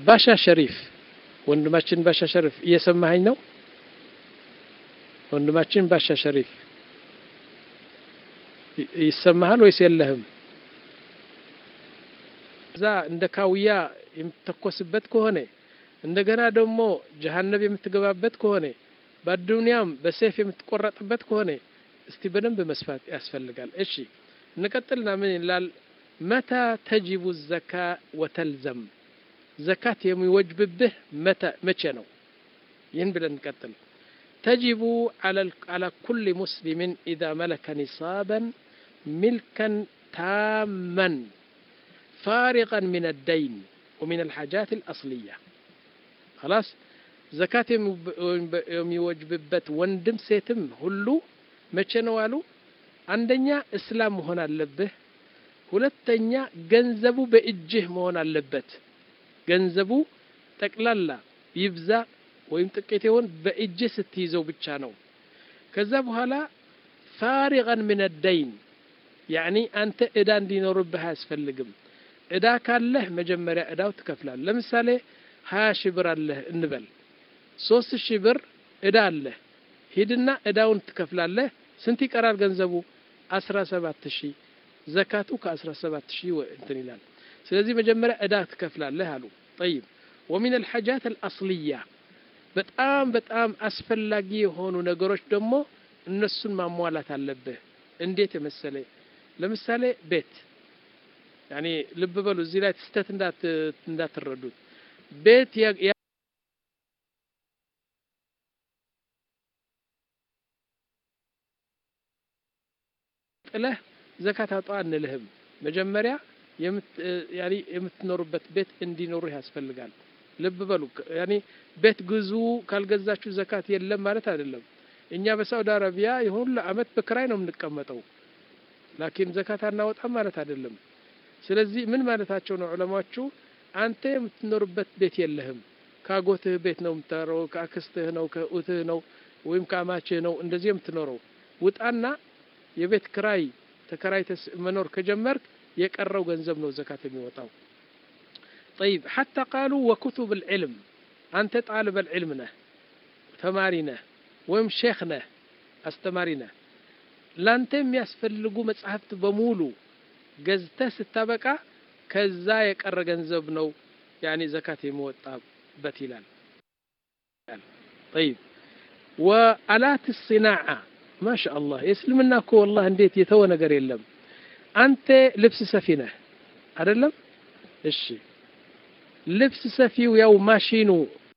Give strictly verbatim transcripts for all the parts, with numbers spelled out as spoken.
ባሻ ሸሪፍ ወንድማችን ባሻ ሸሪፍ እየሰማኸኝ ነው? ወንድማችን ባሻ ሸሪፍ ይሰማሃል ወይስ የለህም? እዛ እንደ ካውያ የምትተኮስበት ከሆነ እንደገና ደግሞ ጀሃነም የምትገባበት ከሆነ በዱንያም በሰይፍ የምትቆረጥበት ከሆነ እስቲ በደንብ መስፋት ያስፈልጋል። እሺ እንቀጥልና ምን ይላል? መታ ተጅቡ ዘካ ወተልዘም ዘካት የሚወጅብብህ መታ መቼ ነው? ይህን ብለን እንቀጥል። تجب على على كل مسلم إذا ملك نصابا ملكا تاما فارغا من الدين ومن الحاجات الأصلية. خلاص زكاة يوم يوجببت وندم سيتم هلو مچه ነው አሉ? አንደኛ እስላም መሆን አለበት። ሁለተኛ ገንዘቡ በእጅህ መሆን አለበት። ገንዘቡ ጠቅላላ ይብዛ ወይም ጥቂት ይሁን በእጅህ ስትይዘው ብቻ ነው። ከዛ በኋላ فارغا من الدين يعني አንተ እዳ እንዲኖርብህ አያስፈልግም። እዳ ካለህ መጀመሪያ እዳው ትከፍላለህ። ለምሳሌ ሀያ ሺህ ብር አለህ እንበል። ሶስት ሺህ ብር እዳ አለህ። ሂድና እዳውን ትከፍላለህ። ስንት ይቀራል ገንዘቡ? አስራ ሰባት ሺህ ዘካቱ ከ17 ሺህ እንትን ይላል። ስለዚህ መጀመሪያ እዳ ትከፍላለህ አሉ። طيب ومن الحاجات الأصلية በጣም በጣም አስፈላጊ የሆኑ ነገሮች ደግሞ እነሱን ማሟላት አለብህ። እንዴት መሰለ? ለምሳሌ ቤት يعني ልብ በሉ እዚህ ላይ ተስተት እንዳት እንዳትረዱት። ቤት ጥለህ ዘካት አውጣ አንልህም። መጀመሪያ የምት ያኒ የምትኖርበት ቤት እንዲኖርህ ያስፈልጋል። ልብ በሉ ያኒ ቤት ግዙ ካልገዛችሁ ዘካት የለም ማለት አይደለም። እኛ በሳውዲ አረቢያ ይሁን ለአመት በክራይ ነው የምንቀመጠው ላኪን ዘካት አናወጣም ማለት አይደለም። ስለዚህ ምን ማለታቸው ነው ዑለማዎቹ? አንተ የምትኖርበት ቤት የለህም። ካጎትህ ቤት ነው የምትኖረው፣ ካክስትህ ነው፣ ከኡትህ ነው ወይም ካማችህ ነው እንደዚህ የምትኖረው። ውጣና የቤት ክራይ ተከራይተህ መኖር ከጀመርክ የቀረው ገንዘብ ነው ዘካት የሚወጣው። طيب حتى قالوا وكتب العلم أنت طالب العلم نه تمارينه ويم شيخنا استمارينه لانتم يسفلقوا مصحفت بمولو ገዝተህ ስታበቃ ከዛ የቀረ ገንዘብ ነው يعني ዘካት የሚወጣበት ይላል። طيب وآلات الصناعة ما شاء الله يسلمنا እኮ والله እንዴት የተወ ነገር የለም። አንተ ልብስ ሰፊ ነህ አይደለም? እሺ ልብስ ሰፊው ያው ማሽኑ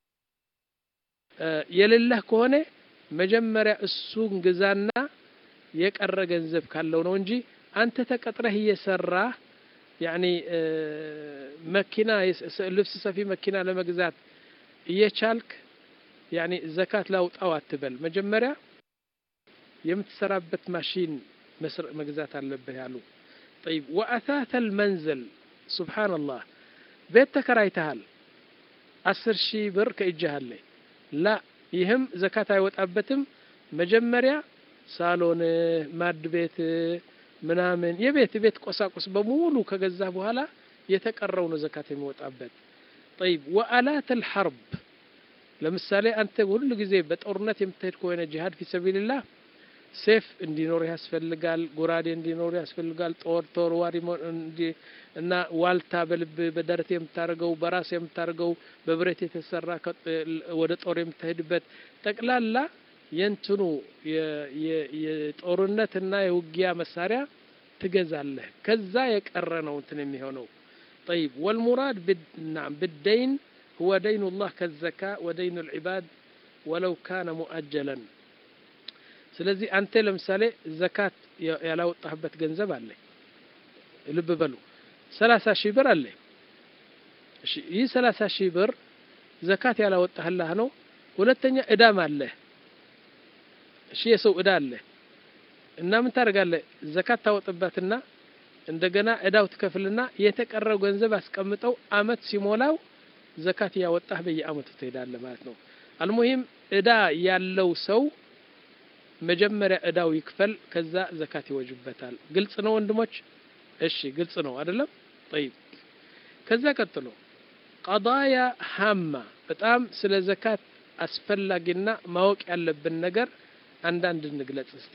የሌለህ ከሆነ መጀመሪያ እሱን ግዛና የቀረ ገንዘብ ካለው ነው እንጂ አንተ ተቀጥረህ እየሰራህ يعني መኪና ልብስ ሰፊ መኪና ለመግዛት እየቻልክ يعني ዘካት ላውጣው አትበል። መጀመሪያ የምትሰራበት ማሽን መግዛት አለብህ ያሉ። طيب وأثاث المنزل سبحان الله ቤት ተከራይተሃል አስር ሺህ ብር ከእጅህ አለ ላ ይህም ዘካት አይወጣበትም። መጀመሪያ ሳሎን ማድ ቤት ምናምን የቤት ቤት ቆሳቁስ በሙሉ ከገዛ በኋላ የተቀረው ነው ዘካት የሚወጣበት። طيب وآلات الحرب ለምሳሌ አንተ ሁሉ ጊዜ በጦርነት የምትሄድ ከሆነ ጂሃድ في سبيل الله ሰይፍ እንዲኖር ያስፈልጋል፣ ጎራዴ እንዲኖር ያስፈልጋል፣ ጦር ተወርዋሪ እና ዋልታ በልብ በደረት የምታረገው በራስ የምታረገው በብረት የተሰራ ወደ ጦር የምትሄድበት ጠቅላላ የንትኑ የጦርነትና የውጊያ መሳሪያ ትገዛለህ። ከዛ የቀረ ነው እንትን የሚሆነው። طيب والمراد نعم بالدين هو دين الله كالزكاة ودين العباد ولو كان مؤجلا. ስለዚህ አንተ ለምሳሌ ዘካት ያላወጣህበት ገንዘብ አለ ልብ በሉ ሰላሳ ሺህ ብር አለ። እሺ ይህ ሰላሳ ሺህ ብር ዘካት ያላወጣህላህ ነው። ሁለተኛ እዳም አለ። እሺ የሰው እዳ አለ እና ምን ታደርጋለህ? ዘካት ታወጣበትና እንደገና እዳው ትከፍልና የተቀረው ገንዘብ አስቀምጠው አመት ሲሞላው ዘካት ያወጣህ በየአመቱ ትሄዳለህ ማለት ነው። አልሙሂም እዳ ያለው ሰው መጀመሪያ እዳው ይክፈል ከዛ ዘካት ይወጅበታል። ግልጽ ነው ወንድሞች? እሺ ግልጽ ነው አይደለም? طيب ከዛ ቀጥሎ قضايا هامة በጣም ስለ ዘካት አስፈላጊና ማወቅ ያለብን ነገር አንዳንድ እንግለጽ እስቲ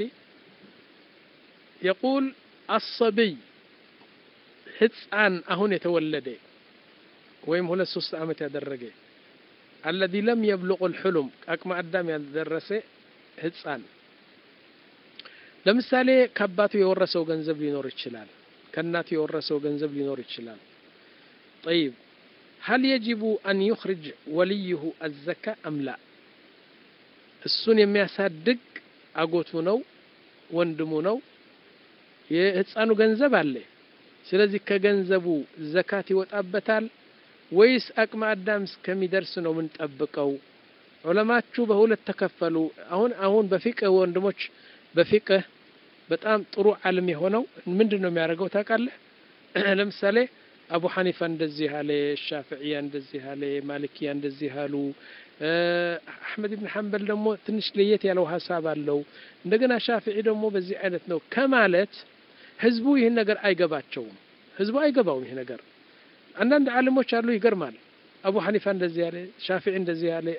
يقول الصبي ህፃን አሁን የተወለደ ወይም ሁለት ሶስት አመት ያደረገ الذي لم يبلغ الحلم አቅመ አዳም ያልደረሰ ህፃን ለምሳሌ ከአባቱ የወረሰው ገንዘብ ሊኖር ይችላል ከእናቱ የወረሰው ገንዘብ ሊኖር ይችላል طيب هل يجب أن يخرج وليه الزكاة أم لا السن የሚያሳድግ አጎቱ ነው ወንድሙ ነው የህፃኑ ገንዘብ አለ ስለዚህ ከገንዘቡ ዘካት ይወጣበታል ወይስ አቅመ አዳም እስከሚደርስ ነው ምን ጠብቀው ዑለማቹ በሁለት ተከፈሉ አሁን አሁን በፊቅህ ወንድሞች በፊቅህ በጣም ጥሩ ዓለም የሆነው ምንድነው የሚያደርገው ታውቃለህ ለምሳሌ አቡ ሐኒፋ እንደዚህ አለ ሻፊዒያ እንደዚህ አለ ማሊኪያ እንደዚህ አሉ አህመድ ኢብኑ ሐንበል ደግሞ ትንሽ ለየት ያለው ሐሳብ አለው እንደገና ሻፊዒ ደግሞ በዚህ አይነት ነው ከማለት ህዝቡ ይሄን ነገር አይገባቸውም ህዝቡ አይገባውም ይሄ ነገር አንዳንድ ዓለሞች አሉ ይገርማል አቡ ሐኒፋ እንደዚህ አለ ሻፊዒ እንደዚህ አለ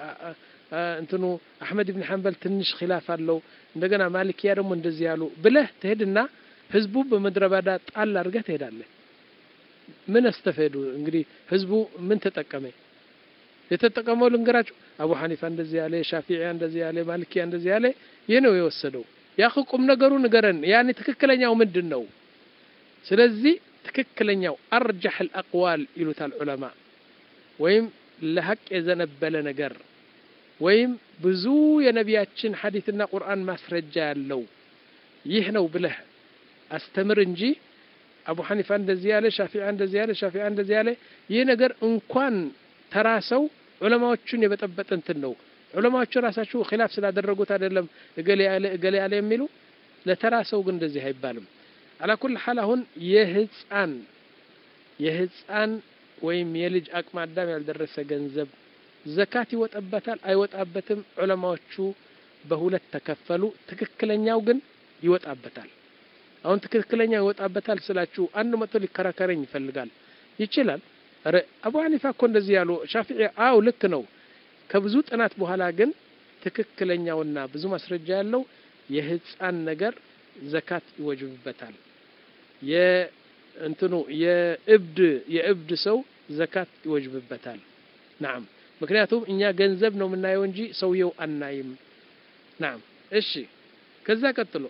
እንትኑ አህመድ ኢብኑ ሐንበል ትንሽ ኺላፍ አለው እንደገና ማሊኪያ ደግሞ እንደዚህ ያሉ ብለህ ትሄድና ህዝቡ በመድረባዳ ጣል አድርገህ ትሄዳለህ ምን አስተፈዱ እንግዲህ ህዝቡ ምን ተጠቀመ የተጠቀመው ልንገራችሁ አቡ ሐኒፋ እንደዚህ ያለ ሻፊዒ እንደዚህ ያለ ማሊኪያ እንደዚህ ያለ የነው የወሰደው ያخቁም ነገሩ ንገረን ያኒ ትክክለኛው ምንድነው ስለዚህ ትክክለኛው አርجح الاقوال ይሉታል ዑለማ ወይም ለሐቅ የዘነበለ ነገር ወይም ብዙ የነቢያችን ሐዲስና ቁርአን ማስረጃ ያለው ይህ ነው ብለህ አስተምር እንጂ አቡ ሐኒፋ እንደዚህ ያለ ሻፊዒ እንደዚህ ያለ ሻፊዒ እንደዚህ ያለ ይህ ነገር እንኳን ተራሰው ዑለማዎቹን የበጠበጠ እንትን ነው ዑለማዎቹ ራሳቸው ኺላፍ ስላደረጉት አይደለም እገሌ ያለ እገሌ ያለ የሚሉ ለተራሰው ግን እንደዚህ አይባልም على كل حال አሁን የህፃን የህፃን ወይም የልጅ አቅመ አዳም ያልደረሰ ገንዘብ ዘካት ይወጣበታል አይወጣበትም ዑለማዎቹ በሁለት ተከፈሉ ትክክለኛው ግን ይወጣበታል አሁን ትክክለኛው ይወጣበታል ስላችሁ አንድ መቶ ሊከራከረኝ ይፈልጋል ይችላል አረ አቡ ሐኒፋ እኮ እንደዚህ ያሉ ሻፊዒ አው ልክ ነው ከብዙ ጥናት በኋላ ግን ትክክለኛውና ብዙ ማስረጃ ያለው የህፃን ነገር ዘካት ይወጅብበታል የእንትኑ የእብድ የእብድ ሰው ዘካት ይወጅብበታል نعم ምክንያቱም እኛ ገንዘብ ነው የምናየው እንጂ ሰውየው አናይም نعم እሺ ከዛ ቀጥሎ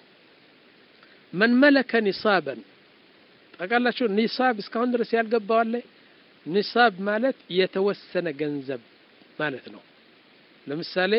من ملك نصابا ታውቃላችሁ ኒሳብ እስካሁን ድረስ ያልገባው አለ ኒሳብ ማለት የተወሰነ ገንዘብ ማለት ነው ለምሳሌ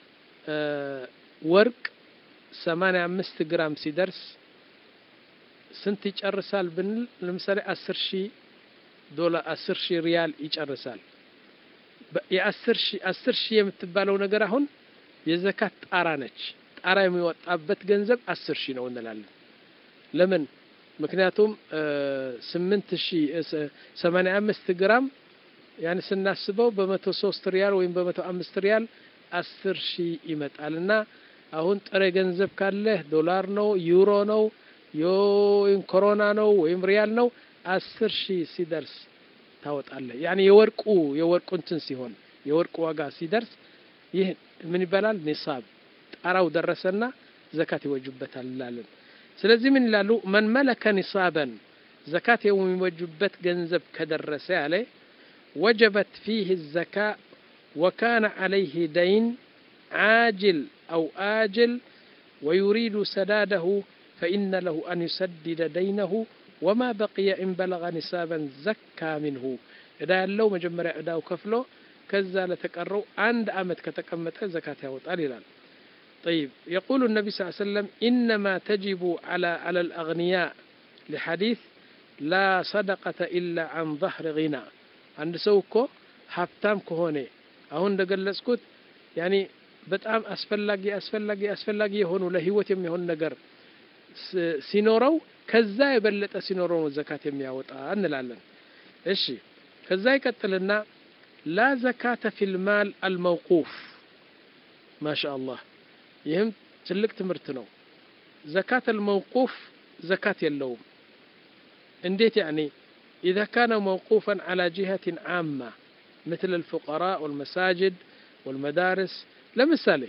ወርቅ ሰማንያ አምስት ግራም ሲደርስ ስንት ይጨርሳል ብንል ለምሳሌ አስር ሺህ ዶላር አስር ሺህ ሪያል ይጨርሳል የአስር ሺህ አስር ሺህ የምትባለው ነገር አሁን የዘካት ጣራ ነች ጣራ የሚወጣበት ገንዘብ አስር ሺህ ነው እንላለን ለምን ምክንያቱም ስምንት ሺህ ሰማንያ አምስት ግራም ያን ስናስበው በመቶ ሶስት ሪያል ወይም በመቶ አምስት ሪያል አስር ሺህ ይመጣልና አሁን ጥሬ ገንዘብ ካለ ዶላር ነው ዩሮ ነው ዮን ኮሮና ነው ወይም ሪያል ነው አስር ሺህ ሲደርስ ታወጣለህ يعني የወርቁ የወርቁ እንትን ሲሆን የወርቁ ዋጋ ሲደርስ ይህ ምን ይባላል ኒሳብ ጣራው ደረሰና ዘካት ይወጅበታል ይላል ስለዚህ ምን ይላሉ من ملك نصابا زكاه የሚወጅበት ገንዘብ ከደረሰ ያለ وجبت فيه الزكاه وكان عليه دين عاجل أو آجل ويريد سداده فإن له أن يسدد دينه وما بقي إن بلغ نصابا زكى منه إذا لو مجمر أداو كفله كذا لتقروا عند أمد كتكمت زكاة وطاللا طيب يقول النبي صلى الله عليه وسلم إنما تجب على على الأغنياء لحديث لا صدقة إلا عن ظهر غنى عند سوكو حفتام كهوني أهون دقلسكوت يعني በጣም አስፈላጊ አስፈላጊ አስፈላጊ የሆኑ ለህይወት የሚሆን ነገር ሲኖረው ከዛ የበለጠ ሲኖረው ዘካት የሚያወጣ እንላለን እሺ ከዛ ይቀጥልና لا زكاة في المال الموقوف ما شاء الله ይህም ትልቅ ትምህርት ነው زكاة الموقوف زكاة የለውም እንዴት يعني إذا كان موقوفا على جهة عامة مثل الفقراء والمساجد والمدارس لمثال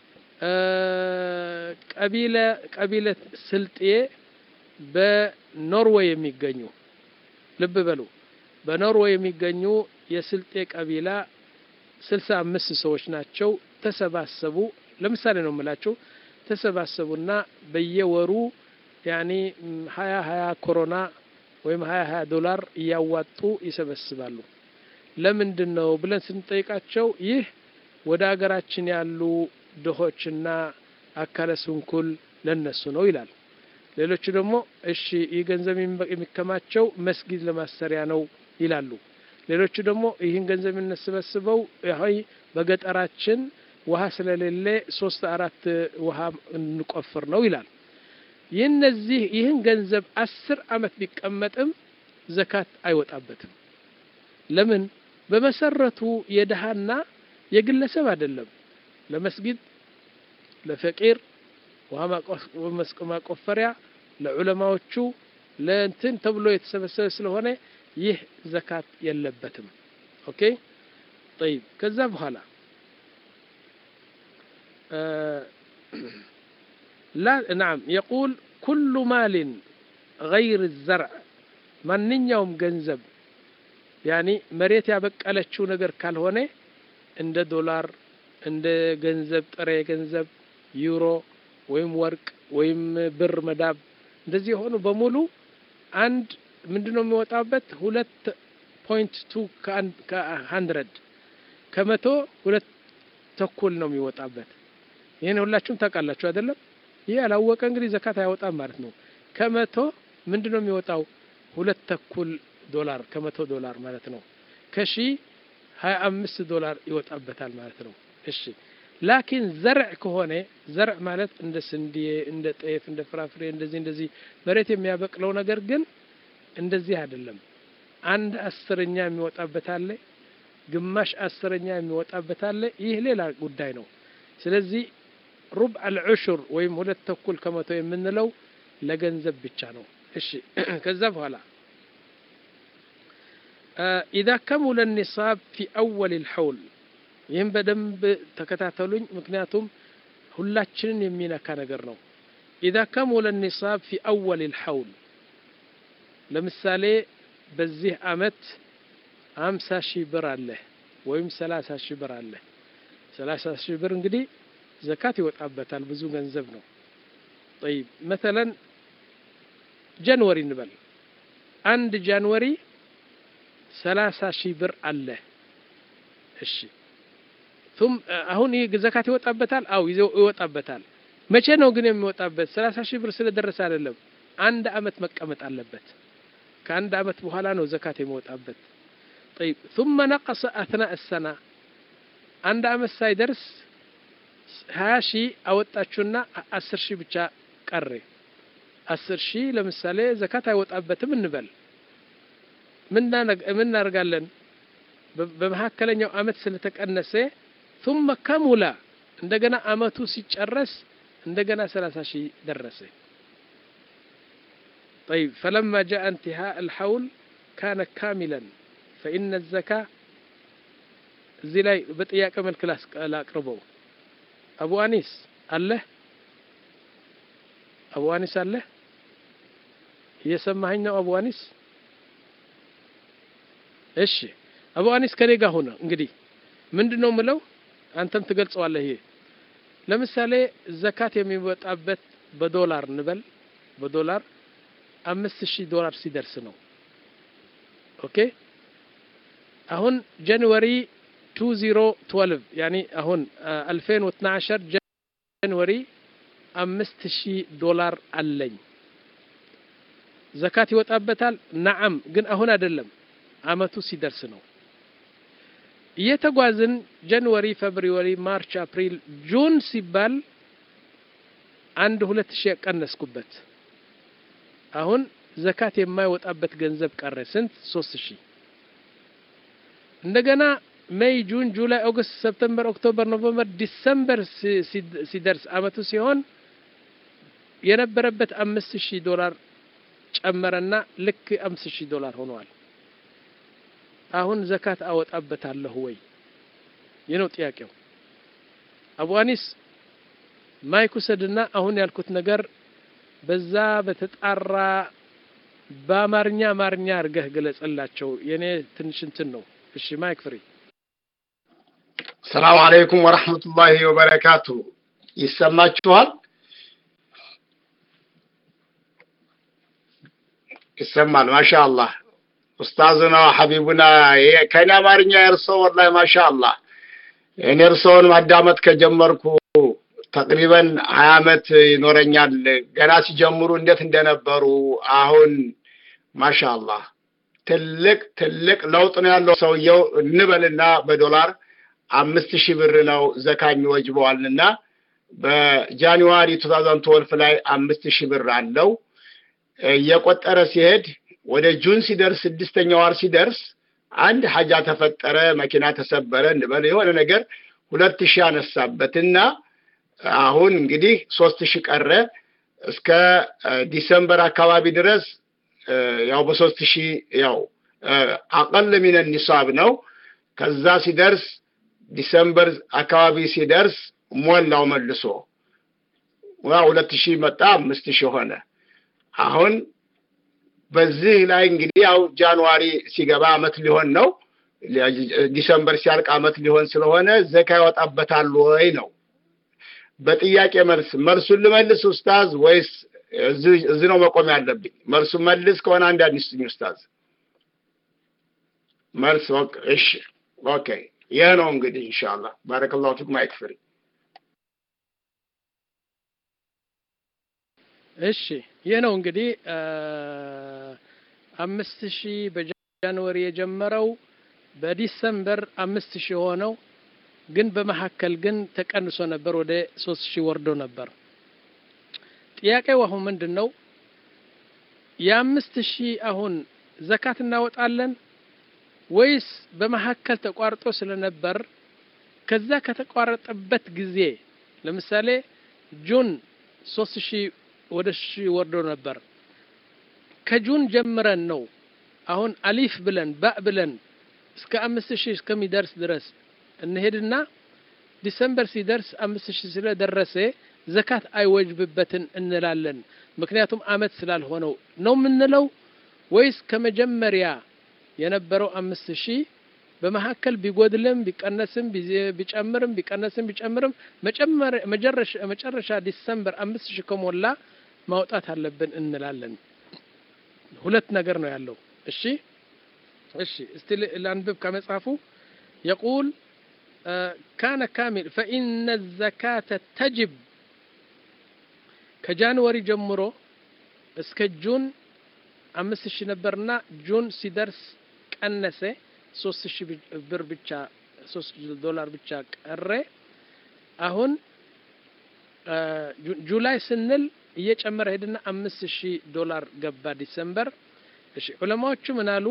أه قبيلة قبيلة سلطية بنروي يميገኙ ልብ በሉ በኖርዌይ የሚገኙ የስልጤ ቀቢላ ስልሳ አምስት ሰዎች ናቸው ተሰባሰቡ ለምሳሌ ነው የምላችሁ ተሰባሰቡና በየወሩ ያኒ ሀያ ሀያ ኮሮና ወይም ሀያ ሀያ ዶላር ያዋጡ ይሰበስባሉ ለምንድነው ብለን ስንጠይቃቸው ይህ ወደ ሀገራችን ያሉ ድሆችና አካለ ስንኩል ለነሱ ነው ይላል ሌሎች ደግሞ እሺ ይገንዘብ የሚከማቸው መስጊድ ለማሰሪያ ነው ይላሉ ሌሎች ደግሞ ይህን ገንዘብ እንሰበስበው ይሄ በገጠራችን ውሃ ስለሌለ ሶስት አራት ውሃ እንቆፍር ነው ይላል የነዚህ ይህን ገንዘብ አስር አመት ቢቀመጥም ዘካት አይወጣበትም ለምን በመሰረቱ የደሃና የግለሰብ አይደለም ለመስጊድ ለፈቂር ውሃ ማቆፈሪያ ለዑለማዎቹ ለእንትን ተብሎ የተሰበሰበ ስለሆነ ይህ ዘካት የለበትም ኦኬ طيب ከዛ በኋላ لا نعم يقول كل مال غير الزرع ማንኛውም ገንዘብ يعني መሬት ያበቀለችው ነገር ካልሆነ እንደ ዶላር እንደ ገንዘብ ጥሬ ገንዘብ ዩሮ ወይም ወርቅ ወይም ብር መዳብ እንደዚህ ሆኖ በሙሉ አንድ ምንድነው የሚወጣበት ሁለት ነጥብ ሁለት ከመቶ ከመቶ ሁለት ተኩል ነው የሚወጣበት ይሄን ሁላችሁም ታውቃላችሁ አይደለም ይሄ ያላወቀ እንግዲህ ዘካት አይወጣም ማለት ነው ከመቶ ምንድነው የሚወጣው ሁለት ተኩል ዶላር ከመቶ ዶላር ማለት ነው ከሺ ሀያ አምስት ዶላር ይወጣበታል ማለት ነው እሺ لكن زرع كهونه زرع ማለት እንደ ስንዴ እንደ ጤፍ እንደ ፍራፍሬ እንደዚህ እንደዚህ መሬት የሚያበቅለው ነገር ግን እንደዚህ አይደለም አንድ አስረኛ የሚወጣበት አለ ግማሽ አስረኛ የሚወጣበት አለ ይህ ሌላ ጉዳይ ነው ስለዚህ ربع العشر ወይም ሁለት ተኩል ከመቶ የምንለው ለገንዘብ ብቻ ነው እሺ ከዛ በኋላ اذا كمل النصاب في اول الحول ይሄን በደንብ ተከታተሉኝ ምክንያቱም ሁላችንን የሚነካ ነገር ነው اذا كمل النصاب في اول الحول ለምሳሌ በዚህ አመት ሃምሳ ሺህ ብር አለ ወይም ሰላሳ ሺህ ብር አለ ሰላሳ ሺህ ብር እንግዲህ ዘካት ይወጣበታል ብዙ ገንዘብ ነው طيب مثلا ጃንዋሪ እንበል አንድ ጃንዋሪ ሰላሳ ሺህ ብር አለ እሺ ثم አሁን ይሄ ዘካት ይወጣበታል አው ይወጣበታል መቼ ነው ግን የሚወጣበት ሰላሳ ሺህ ብር ስለደረሰ አይደለም አንድ አመት መቀመጥ አለበት ከአንድ አመት በኋላ ነው ዘካት የሚወጣበት طيب ثم نقص اثناء السنه አንድ አመት ሳይደርስ ሀያ ሺህ አወጣችሁና አስር ሺህ ብቻ ቀረ አስር ሺህ ለምሳሌ ዘካት አይወጣበትም እንበል ምን እናደርጋለን በመሐከለኛው አመት ስለተቀነሰ ثم كمل እንደገና አመቱ ሲጨረስ እንደገና ሰላሳ ሺህ ደረሰ طيب فلما جاء انتهاء الحول كان كاملا فإن الزكاة زي لاي بطياق ملك لاقربوا أبو أنيس الله أبو أنيس الله يسمعين أبو أنيس እሺ አቡ አኒስ ከኔጋ ሆነ እንግዲህ ምንድነው ምለው አንተም ትገልጸዋለህ ይሄ ለምሳሌ ዘካት የሚወጣበት በዶላር ንበል በዶላር አምስት ሺህ ዶላር ሲደርስ ነው ኦኬ አሁን ጃንዋሪ ሁለት ሺህ ሁለት عشر يعني አሁን ألفين واثني عشر ጃንዋሪ አምስት ሺህ ዶላር አለኝ ዘካት ይወጣበታል ነዓም ግን አሁን አይደለም አመቱ ሲደርስ ነው የተጓዝን ጃንዋሪ ፌብሩዋሪ ማርች አፕሪል ጁን ሲባል አንድ ሁለት ሺህ ቀነስኩበት አሁን ዘካት የማይወጣበት ገንዘብ ቀረ ስንት ሶስት ሺህ እንደገና ሜይ ጁን ጁላይ ኦገስት ሰፕተምበር ኦክቶበር ኖቬምበር ዲሰምበር ሲደርስ አመቱ ሲሆን የነበረበት አምስት ሺህ ዶላር ጨመረና ልክ አምስት ሺህ ዶላር ሆኗል አሁን ዘካት አወጣበታለሁ ወይ የነው ጥያቄው አቡ አኒስ ማይክ ውሰድና አሁን ያልኩት ነገር በዛ በተጣራ በአማርኛ አማርኛ አርገህ ገለጽላቸው የኔ ትንሽ እንትን ነው እሺ ማይክ ፍሪ ሰላም አለይኩም ወራህመቱላሂ ወበረካቱ ይሰማችኋል ይሰማል ማሻአላህ ኡስታዝና ሐቢቡና ከኔ አማርኛ ያርሰው ወላሂ ማሻአላህ እኔ እርሶን ማዳመጥ ከጀመርኩ ተቅሪበን ሃያ አመት ይኖረኛል ገና ሲጀምሩ እንዴት እንደነበሩ አሁን ማሻአላህ ትልቅ ትልቅ ለውጥ ነው ያለው ሰውየው እንበልና በዶላር አምስት ሺህ ብር ነው ዘካኝ ወጅበዋልና በጃንዋሪ ሁለት ሺህ ሁለት ላይ አምስት ሺህ ብር አለው የቆጠረ ሲሄድ ወደ ጁን ሲደርስ ስድስተኛው ወር ሲደርስ አንድ ሐጃ ተፈጠረ መኪና ተሰበረ እንበል የሆነ ነገር ሁለት ሺህ አነሳበትና አሁን እንግዲህ ሶስት ሺህ ቀረ እስከ ዲሴምበር አካባቢ ድረስ ያው በሶስት ሺህ ያው አቀል من النصاب ነው ከዛ ሲደርስ ዲሴምበር አካባቢ ሲደርስ ሞላው መልሶ ወ ሁለት ሺህ መጣ አምስት ሺህ ሆነ አሁን በዚህ ላይ እንግዲህ ያው ጃንዋሪ ሲገባ አመት ሊሆን ነው ዲሴምበር ሲያልቅ አመት ሊሆን ስለሆነ ዘካ ያወጣበታል ወይ ነው በጥያቄ መልስ መልሱን ልመልስ ኡስታዝ ወይስ እዚህ ነው መቆም ያለብኝ መልሱን መልስ ከሆነ አንድ አዲስኝ ኡስታዝ መልስ እሺ ኦኬ ያ ነው እንግዲህ ኢንሻአላህ ባረከላሁ ፊክ ማይክ ፍሪ እሺ የነው እንግዲህ አምስት ሺህ በጃንዋሪ የጀመረው በዲሴምበር አምስት ሺህ ሆነው ግን በመሐከል ግን ተቀንሶ ነበር ወደ ሶስት ሺህ ወርዶ ነበር ጥያቄው አሁን ምንድነው የአምስት ሺህ አሁን ዘካት እናወጣለን ወይስ በመሐከል ተቋርጦ ስለነበር ከዛ ከተቋረጠበት ጊዜ ለምሳሌ ጁን ሶስት ሺህ ወደ ሺህ ወርዶ ነበር ከጁን ጀምረን ነው አሁን አሊፍ ብለን ባ ብለን እስከ አምስት ሺህ እስከሚደርስ ድረስ እንሄድና ዲሴምበር ሲደርስ አምስት ሺህ ስለደረሰ ዘካት አይወጅብበትን እንላለን ምክንያቱም አመት ስላልሆነው ነው ምንለው ወይስ ከመጀመሪያ የነበረው አምስት ሺህ በመሐከል ቢጎድልም ቢቀነስም ቢጨምርም ቢቀነስም ቢጨምርም መጨረሻ መጨረሻ ዲሴምበር አምስት ሺህ ከሞላ ማውጣት አለብን እንላለን ሁለት ነገር ነው ያለው እሺ እሺ እስቲ ለአንብብ ከመጻፉ يقول آه كان كامل فإن الزكاة تجب كجانوري جمرو اسك جون አምስት ሺህ ነበርና ጁን ሲደርስ ቀነሰ ሶስት ሺህ ብር ብቻ ሶስት ዶላር ብቻ ቀረ አሁን ጁላይ ስንል እየጨመረ ሄድና አምስት ሺህ ዶላር ገባ ዲሴምበር እሺ ዑለማዎቹ ምን አሉ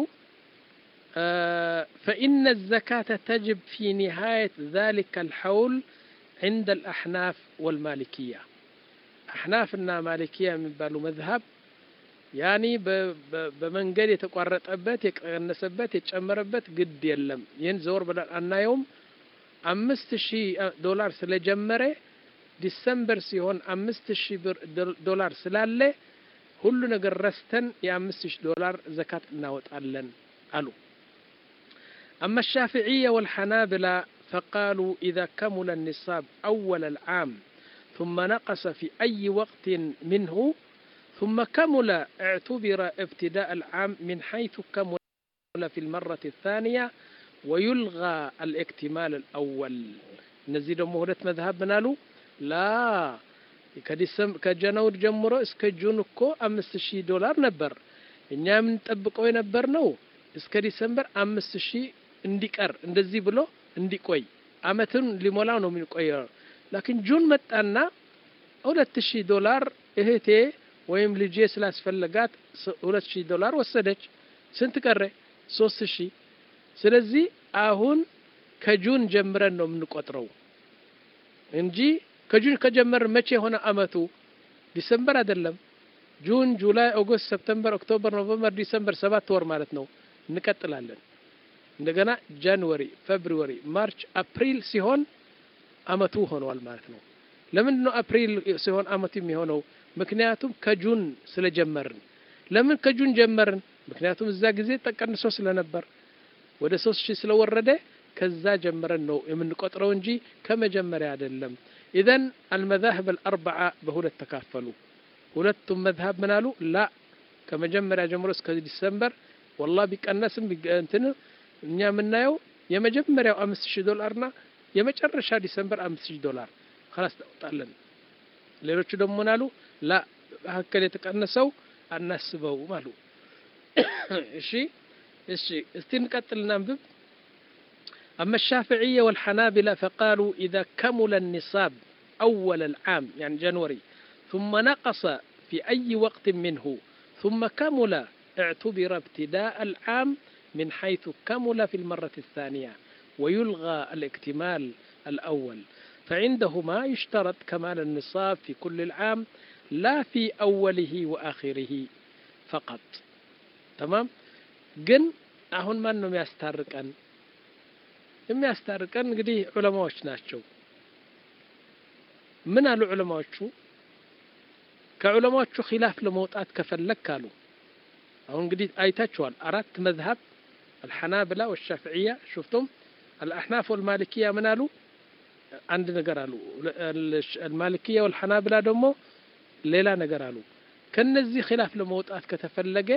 فإن الزكاة تجب في نهاية ذلك الحول عند الأحناف والمالكية أحنافنا مالكية من بالو مذهب يعني بمنقل يتقرط أبت يقنسبت يتشمربت قد يلم ينزور بدل أن يوم أمست شي دولار سلجمره ديسمبر سيهون أمست شي دولار سلالة كل نجر رستن يا أمست شي دولار زكاة ناوت ألن ألو أما الشافعية والحنابلة فقالوا إذا كمل النصاب أول العام ثم نقص في أي وقت منه ثم كمل اعتبر ابتداء العام من حيث كمل في المرة الثانية ويلغى الاكتمال الأول نزيد مهلة مذهب منالو لا كديسم كجنور جمرو اسك جونكو أمس شي دولار نبر إنيا من تطبقوا ينبر نو اسك ديسمبر أمس شي انديكر اندزي بلو انديكوي أمتن لمولاو نو من قوي لكن جون متأنا ሁለት ሺህ ዶላር እህቴ ወይም ልጄ ስላስፈልጋት ሁለት ሺህ ዶላር ወሰደች ስንት ቀረ ሶስት ሺህ ስለዚህ አሁን ከጁን ጀምረን ነው የምንቆጥረው እንጂ ከጁን ከጀመር መቼ ሆነ አመቱ ዲሴምበር አይደለም ጁን ጁላይ ኦገስት ሰፕተምበር ኦክቶበር ኖቬምበር ዲሴምበር ሰባት ወር ማለት ነው እንቀጥላለን እንደገና ጃንዋሪ ፌብሩዋሪ ማርች አፕሪል ሲሆን አመቱ ሆኗል ማለት ነው። ለምን ነው አፕሪል ሲሆን አመቱ የሚሆነው? ምክንያቱም ከጁን ስለጀመርን። ለምን ከጁን ጀመርን? ምክንያቱም እዛ ጊዜ ተቀንሶ ስለነበር ወደ ሶስት ሺህ ስለወረደ ከዛ ጀምረን ነው የምንቆጥረው እንጂ ከመጀመሪያ አይደለም። ኢዘን المذاهب الاربعه በሁለት ተካፈሉ። ሁለቱም መዝሀብ ምን አሉ? ላ ከመጀመሪያ ጀምሮ እስከ ዲሰምበር والله ቢቀነስም እንትን እኛ የምናየው የመጀመሪያው አምስት ሺህ ዶላርና የመጨረሻ ዲሰምበር አምስት ሺህ ዶላር خلاص ተወጣለን። ሌሎቹ ደግሞ ምን አሉ? ላ በአከለ የተቀነሰው አናስበው ማለት እሺ እሺ እስቲ እንቀጥልና አንብብ أما الشافعية والحنابلة فقالوا إذا كمل النصاب أول العام يعني جنوري ثم نقص في أي وقت منه ثم كمل اعتبر ابتداء العام من حيث كمل في المرة الثانية ويلغى الاكتمال الأول فعندهما يشترط كمال النصاب في كل العام لا في أوله وآخره فقط. تمام؟ جن أهون ما نم يسترقن የሚያስታርቀን እንግዲህ ዑለማዎች ናቸው። ምን አሉ ዑለማዎቹ? ከዑለማዎቹ ኺላፍ ለመውጣት ከፈለክ አሉ። አሁን እንግዲህ አይታችኋል አራት መዝሀብ الحنابلة والشافعية شفتم الأحناف والمالكية من قالوا عند ነገር አሉ المالكية والحنابلة ደግሞ ሌላ ነገር አሉ። ከነዚህ ኺላፍ ለመውጣት ከተፈለገ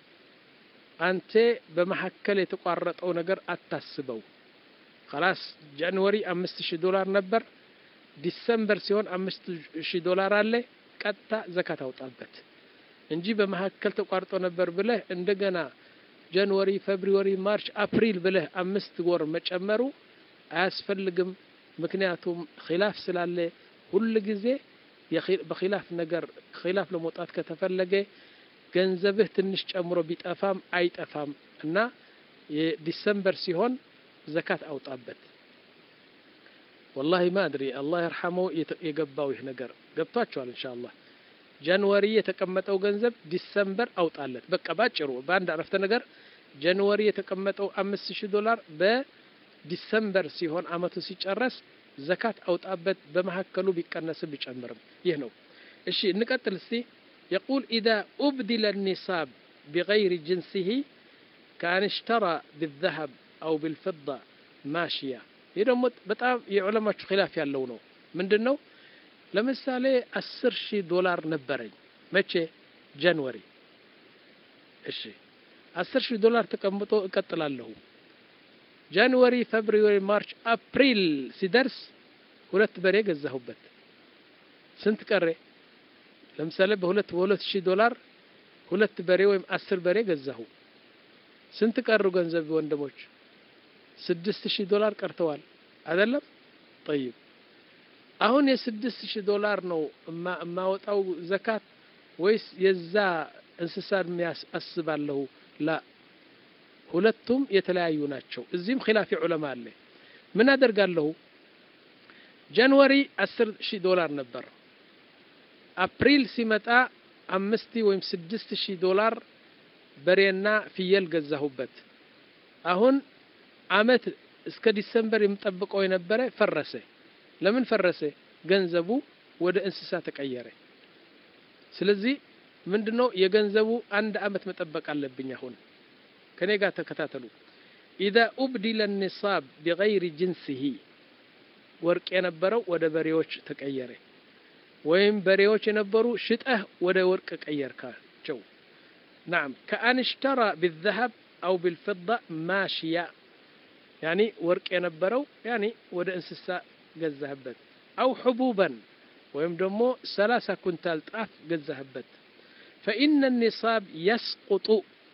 አንተ በመሐከል የተቋረጠው ነገር አታስበው። خلاص ጃንዋሪ አምስት ሺህ ዶላር ነበር ዲሰምበር ሲሆን አምስት ሺህ ዶላር አለ ቀጥታ ዘካት አውጣበት እንጂ በመሐከል ተቋርጦ ነበር ብለህ እንደገና ጃንዋሪ ፌብሩዋሪ ማርች አፕሪል ብለህ አምስት ወር መጨመሩ አያስፈልግም። ምክንያቱም ኺላፍ ስላለ ሁሉ ጊዜ በኺላፍ ነገር ኺላፍ ለመውጣት ከተፈለገ ገንዘብህ ትንሽ ጨምሮ ቢጠፋም አይጠፋም እና የዲሰምበር ሲሆን ዘካት አውጣበት። والله ما ادري الله يرحمه የገባው ይህ ነገር ገብቷቸዋል ኢንሻአላህ። ጃንዋሪ የተቀመጠው ገንዘብ ዲሰምበር አውጣለት በቃ ባጭሩ በአንድ አረፍተ ነገር ጃንዋሪ የተቀመጠው አምስት ሺህ ዶላር በዲሰምበር ሲሆን አመቱ ሲጨረስ ዘካት አውጣበት። በመሐከሉ ቢቀነስም ቢጨምርም ይህ ነው። እሺ እንቀጥል እስቲ يقول إذا أبدل النصاب بغير جنسه كان اشترى بالذهب أو بالفضة ماشية يدوم بتاع የዑለማዎች ኺላፍ ያለው ነው። ምንድነው? ለምሳሌ አስር ሺህ ዶላር ነበረኝ መቼ ጃንዋሪ እሺ አስር ሺህ ዶላር ተቀምጦ እቀጥላለሁ ጃንዋሪ ፌብሩዋሪ ማርች አፕሪል ሲደርስ ሁለት በሬ ገዛሁበት ስንት ቀረ? ለምሳሌ በሁለት በሁለት ሺህ ዶላር ሁለት በሬ ወይም አስር በሬ ገዛሁ ስንት ቀሩ ገንዘብ ወንድሞች? ስድስት ሺህ ዶላር ቀርተዋል አይደለም? طيب አሁን የስድስት ሺህ ዶላር ነው ማወጣው ዘካት ወይስ የዛ እንስሳን የሚያስባለው? ላ ሁለቱም የተለያዩ ናቸው። እዚህም ኺላፍ ዑለማ አለ። ምን አደርጋለሁ? ጃንዋሪ አስር ሺህ ዶላር ነበር አፕሪል ሲመጣ አምስት ወይም ስድስት ሺህ ዶላር በሬና ፍየል ገዛሁበት። አሁን አመት እስከ ዲሰምበር የምጠብቀው የነበረ ፈረሰ። ለምን ፈረሰ? ገንዘቡ ወደ እንስሳ ተቀየረ። ስለዚህ ምንድነው የገንዘቡ አንድ አመት መጠበቅ አለብኝ። አሁን ከኔ ጋር ተከታተሉ። اذا ابدل النصاب بغير جنسه ወርቅ የነበረው ወደ በሬዎች ተቀየረ ወይም በሬዎች የነበሩ ሽጠህ ወደ ወርቅ ቀየርካቸው نعم كأن اشترى بالذهب أو بالفضة ماشية يعني ورق ينبرو يعني ود انسسا جزهبت أو حبوبا ويم دمو ثلاثة كنتال طاف جزهبت فإن النصاب يسقط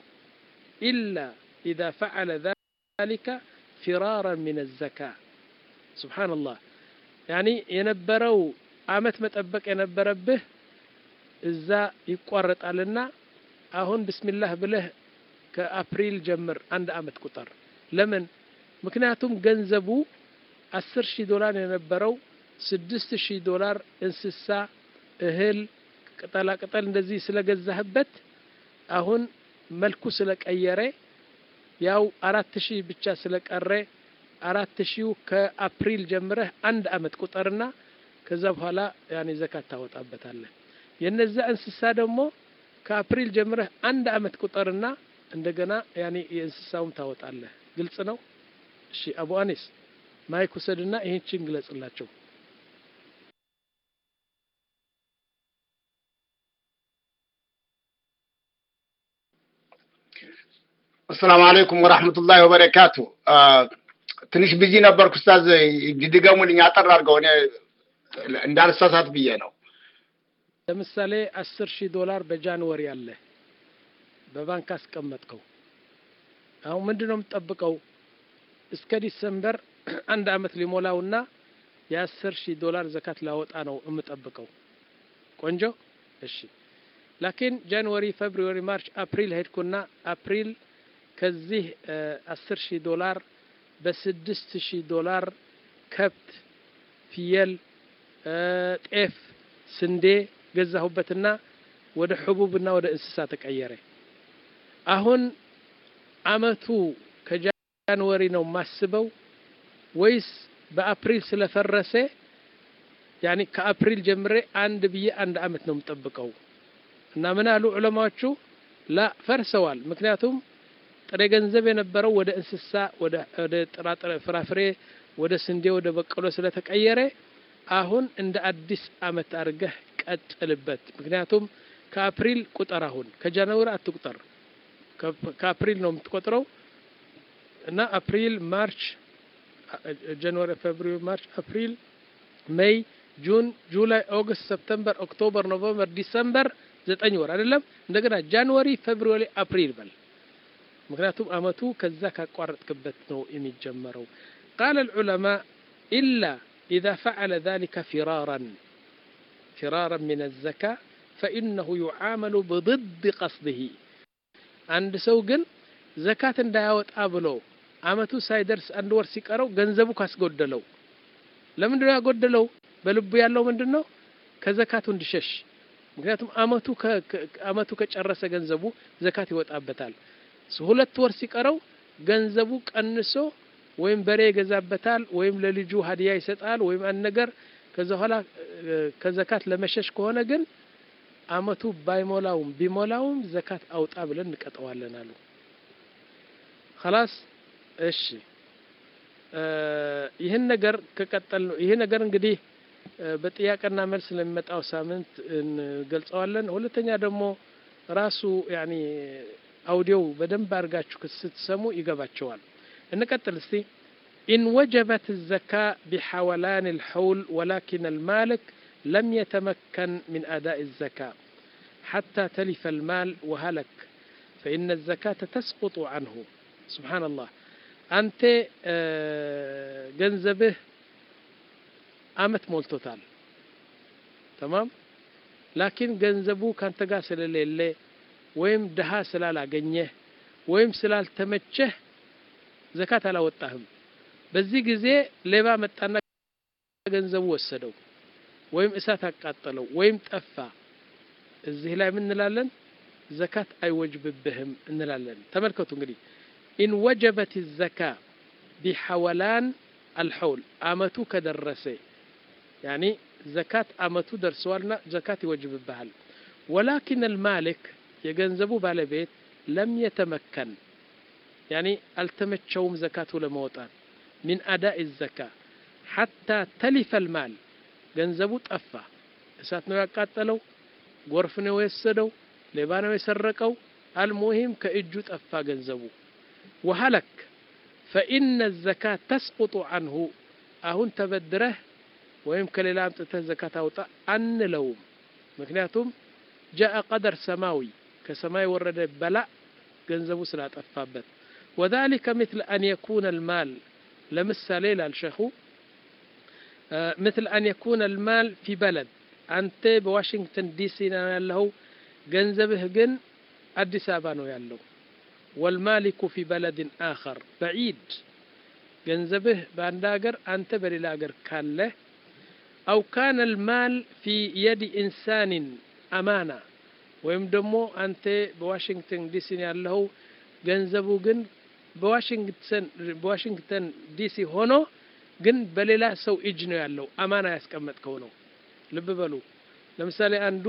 إلا إذا فعل ذلك فرارا من الزكاة. سبحان الله يعني ينبرو عامت متأبك ينبربه إذا يقرط علينا አሁን ቢስሚላህ ብለህ ከአፕሪል ጀምር አንድ አመት ቁጥር። ለምን? ምክንያቱም ገንዘቡ አስር ሺህ ዶላር የነበረው ስድስት ሺህ ዶላር እንስሳ እህል ቅጠላ ቅጠል እንደዚህ ስለገዛህበት አሁን መልኩ ስለቀየረ ያው አራት ሺህ ብቻ ስለቀረ አራት ሺህ ከአፕሪል ጀምረህ አንድ አመት ቁጠርና ከዛ በኋላ ያኔ ዘካት ታወጣበታለህ። የነዛ እንስሳ ደግሞ ከአፕሪል ጀምረህ አንድ አመት ቁጠርና እንደገና ያኔ የእንስሳውን ታወጣለህ። ግልጽ ነው? እሺ አቡ አኒስ ማይክ ወሰድና ይሄን ግለጽላቸው። السلام عليكم ورحمة الله وبركاته. ትንሽ ቢዚ ነበርኩ ኡስታዝ ይድገሙልኝ አጠር አድርገው እኔ እንዳልሳሳት ብዬ ነው። ለምሳሌ አስር ሺህ ዶላር በጃንዋሪ አለ በባንክ አስቀመጥከው። አሁን ምንድነው የምትጠብቀው? እስከ ዲሰምበር አንድ አመት ሊሞላውና የአስር ሺህ ዶላር ዘካት ላወጣ ነው የምጠብቀው። ቆንጆ እሺ። ላኪን ጃንዋሪ ፌብሩዋሪ ማርች አፕሪል ሄድኩና አፕሪል ከዚህ አስር ሺህ ዶላር በስድስት ሺህ ዶላር ከብት፣ ፍየል፣ ጤፍ፣ ስንዴ ገዛሁበትና ወደ ሕቡብና ወደ እንስሳ ተቀየረ። አሁን አመቱ ከጃንዋሪ ነው ማስበው ወይስ በአፕሪል ስለፈረሰ ያኒ ከአፕሪል ጀምሬ አንድ ብዬ አንድ አመት ነው የምጠብቀው? እና ምን አሉ ዑለማዎቹ? ላ ፈርሰዋል። ምክንያቱም ጥሬ ገንዘብ የነበረው ወደ እንስሳ ወደ ወደ ጥራጥሬ ፍራፍሬ ወደ ስንዴ ወደ በቀሎ ስለተቀየረ አሁን እንደ አዲስ አመት አድርገህ ቀጥልበት። ምክንያቱም ከአፕሪል ቁጠር፣ አሁን ከጃንዋሪ አትቁጠር፣ ከአፕሪል ነው የምትቆጥረው። እና አፕሪል ማርች ጃንዋሪ ፌብሩዋሪ ማርች አፕሪል ሜይ ጁን ጁላይ ኦገስት ሰፕተምበር ኦክቶበር ኖቨምበር ዲሰምበር ዘጠኝ ወር አይደለም? እንደገና ጃንዋሪ ፌብሩዋሪ አፕሪል በል። ምክንያቱም አመቱ ከዛ ካቋረጥክበት ነው የሚጀመረው። قال العلماء إلا إذا فعل ذلك فرارا فرارا من الزكاة فإنه يعامل بضد قصده. عند ሰው ግን ዘካት እንዳያወጣ ብሎ አመቱ ሳይደርስ አንድ ወር ሲቀረው ገንዘቡ ካስጎደለው ለምንድነው ያጎደለው? በልቡ ያለው ምንድነው? ከዘካቱ እንዲሸሽ። ምክንያቱም አመቱ አመቱ ከጨረሰ ገንዘቡ ዘካት ይወጣበታል። ሁለት ወር ሲቀረው ገንዘቡ ቀንሶ ወይም በሬ ይገዛበታል ወይም ለልጁ ሀዲያ ይሰጣል ወይም አንድ ነገር ከዛ ኋላ ከዘካት ለመሸሽ ከሆነ ግን አመቱ ባይሞላውም ቢሞላውም ዘካት አውጣ ብለን እንቀጠዋለን አሉ። خلاص እሺ ይሄን ነገር ከቀጠል ነው። ይሄ ነገር እንግዲህ በጥያቄና መልስ ለሚመጣው ሳምንት እንገልጸዋለን። ሁለተኛ ደግሞ ራሱ ያኒ አውዲዮ በደንብ አርጋችሁ ስትሰሙ ይገባቸዋል። እንቀጥል እስቲ إن وجبت الزكاة بحولان الحول ولكن المالك لم يتمكن من أداء الزكاة حتى تلف المال وهلك فإن الزكاة تسقط عنه. سبحان الله. أنت جنزبه أمت مولتوتال تمام، لكن جنزبو كان تقاسل الليل ويم دها سلال አገኘህ ወይም ስላል ተመቸህ ዘካት አላወጣህም። በዚህ ጊዜ ሌባ መጣና ገንዘቡ ወሰደው ወይም እሳት አቃጠለው ወይም ጠፋ። እዚህ ላይ ምን እንላለን? ዘካት አይወጅብብህም እንላለን። ተመልከቱ እንግዲህ إن وجبت الزكاة بحولان الحول አመቱ ከደረሰ يعني زكاة አመቱ ደርሷልና ዘካት ይወጅብብሃል። ولكن المالك የገንዘቡ ባለቤት ለም የተመከን يعني አልተመቸውም ዘካቱ ለማውጣት من أداء الزكاة حتى تلف المال ገንዘቡ ጠፋ። እሳት ነው ያቃጠለው፣ ጎርፍ ነው የወሰደው፣ ሌባ ነው የሰረቀው፣ المهم ከእጁ ጠፋ ገንዘቡ። وهلك فإن الزكاة تسقط عنه አሁን ተበድረህ ወይም ከሌላ አምጥተህ ዘካት አውጣ አንለውም። ምክንያቱም جاء قدر سماوي كسماي ورد بلاء ገንዘቡ ስላጠፋበት وذلك مثل أن يكون المال لمثال للشيخ مثل أن يكون المال في بلد أنت بواشنطن دي سي ያለው ገንዘብህ ግን አዲስ አበባ ነው ያለው والمالك في بلد آخر بعيد ገንዘብህ በአንድ ሀገር አንተ በሌላ ሀገር ካለ أو كان المال في يد إنسان أمانة ወይም ደግሞ አንተ በዋሽንግተን ዲሲ ያለው ገንዘቡ ግን በዋሽንግተን በዋሽንግተን ዲሲ ሆኖ ግን በሌላ ሰው እጅ ነው ያለው አማና ያስቀመጥከው ነው ልብ በሉ ለምሳሌ አንዱ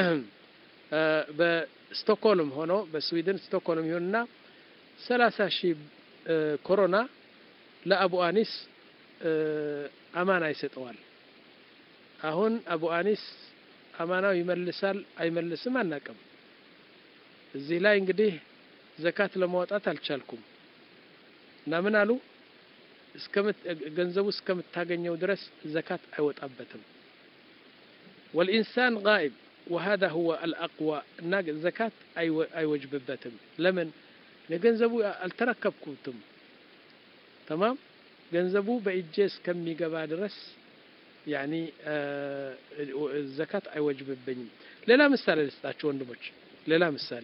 በስቶክሆልም ሆኖ በስዊድን ስቶክሆልም ይሆንና ሰላሳ ሺህ ኮሮና ለአቡ አኒስ አማና ይሰጠዋል አሁን አቡ አኒስ አማናው ይመልሳል አይመልስም አናቀም እዚህ ላይ እንግዲህ ዘካት ለማውጣት አልቻልኩም እና ምን አሉ እስከመት ገንዘቡ እስከምታገኘው ድረስ ዘካት አይወጣበትም والإنسان غائب وهذا هو الأقوى እና ዘካት አይወጅብበትም ለምን ለገንዘቡ አልተረከብኩትም تمام ገንዘቡ በእጄ እስከሚገባ ድረስ يعني ዘካት አይወጅብብኝም ሌላ ምሳሌ ልስጣችሁ ወንድሞች ሌላ ምሳሌ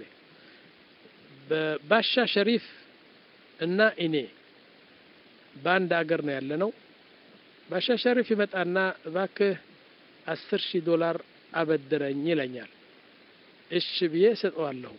በባሻ ሸሪፍ እና እኔ ባንድ አገር ነው ያለነው ባሻ ሸሪፍ ይመጣና እባክህ አስር ሺህ ዶላር አበድረኝ ይለኛል እሺ ብዬ ሰጠዋለሁ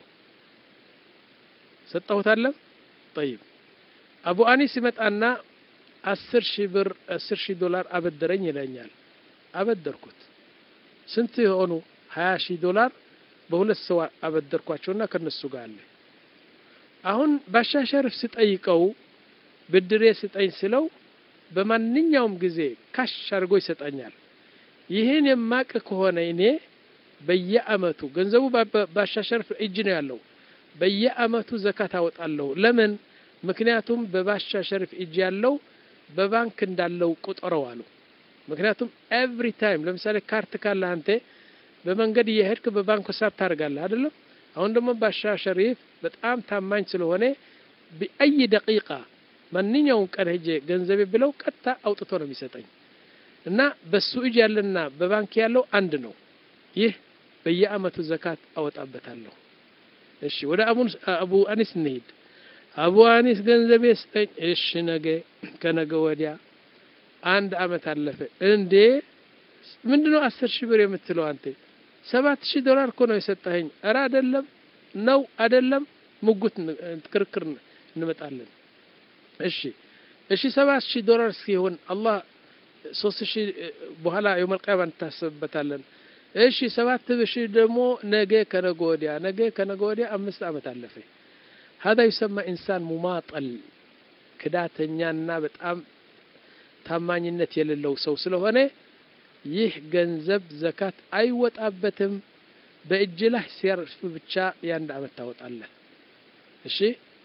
ሰጠውታለሁ طيب አቡ አኒስ ይመጣና አስር ሺህ ብር አስር ሺህ ዶላር አበድረኝ ይለኛል አበደርኩት ስንት ሆኑ ሀያ ሺህ ዶላር በሁለት ሰው አበደርኳቸውና ከነሱ ጋር አለ አሁን ባሻ ሸሪፍ ሲጠይቀው ብድሬ ስጠኝ ስለው በማንኛውም ጊዜ ካሽ አድርጎ ይሰጣኛል ይሄን የማቅ ከሆነ እኔ በየአመቱ ገንዘቡ ባሻ ሸሪፍ እጅ ነው ያለው በየአመቱ ዘካት አወጣለሁ ለምን ምክንያቱም በባሻ ሸሪፍ እጅ ያለው በባንክ እንዳለው ቁጥረው አሉ ምክንያቱም ኤቭሪ ታይም ለምሳሌ ካርት ካለ አንተ በመንገድ እየሄድክ በባንክ ሂሳብ ታደርጋለህ አይደለም አሁን ደግሞ ባሻ ሸሪፍ በጣም ታማኝ ስለሆነ በአይ ደቂቃ ማንኛውም ቀን ሄጄ ገንዘብ ብለው ቀጥታ አውጥቶ ነው የሚሰጠኝ እና በሱ እጅ ያለና በባንክ ያለው አንድ ነው ይህ በየአመቱ ዘካት አወጣበታለሁ እሺ ወደ አቡ አቡ አኒስ እንሂድ አቡ አኒስ ገንዘብ ይስጠኝ እሺ ነገ ከነገ ወዲያ አንድ አመት አለፈ እንዴ ምንድነው አስር ሺህ ብር የምትለው አንተ ሰባት ሺህ ዶላር እኮ ነው የሰጠኸኝ አረ አይደለም ነው አይደለም ሙጉት ክርክር እንመጣለን እሺ እሺ ሰባት ሺህ ዶላር ሲሆን አላህ ሶስት ሺህ በኋላ የውመል ቂያማ ታስበታለን እሺ ሰባት ሺህ ደግሞ ነገ ከነገ ወዲያ ነገ ከነገ ወዲያ አምስት አመት አለፈ هذا يسمى انسان مماطل ክዳተኛና በጣም ታማኝነት የሌለው ሰው ስለሆነ ይህ ገንዘብ ዘካት አይወጣበትም በእጅ ላይ ሲያርፍ ብቻ ያንድ አመት ታወጣለህ እሺ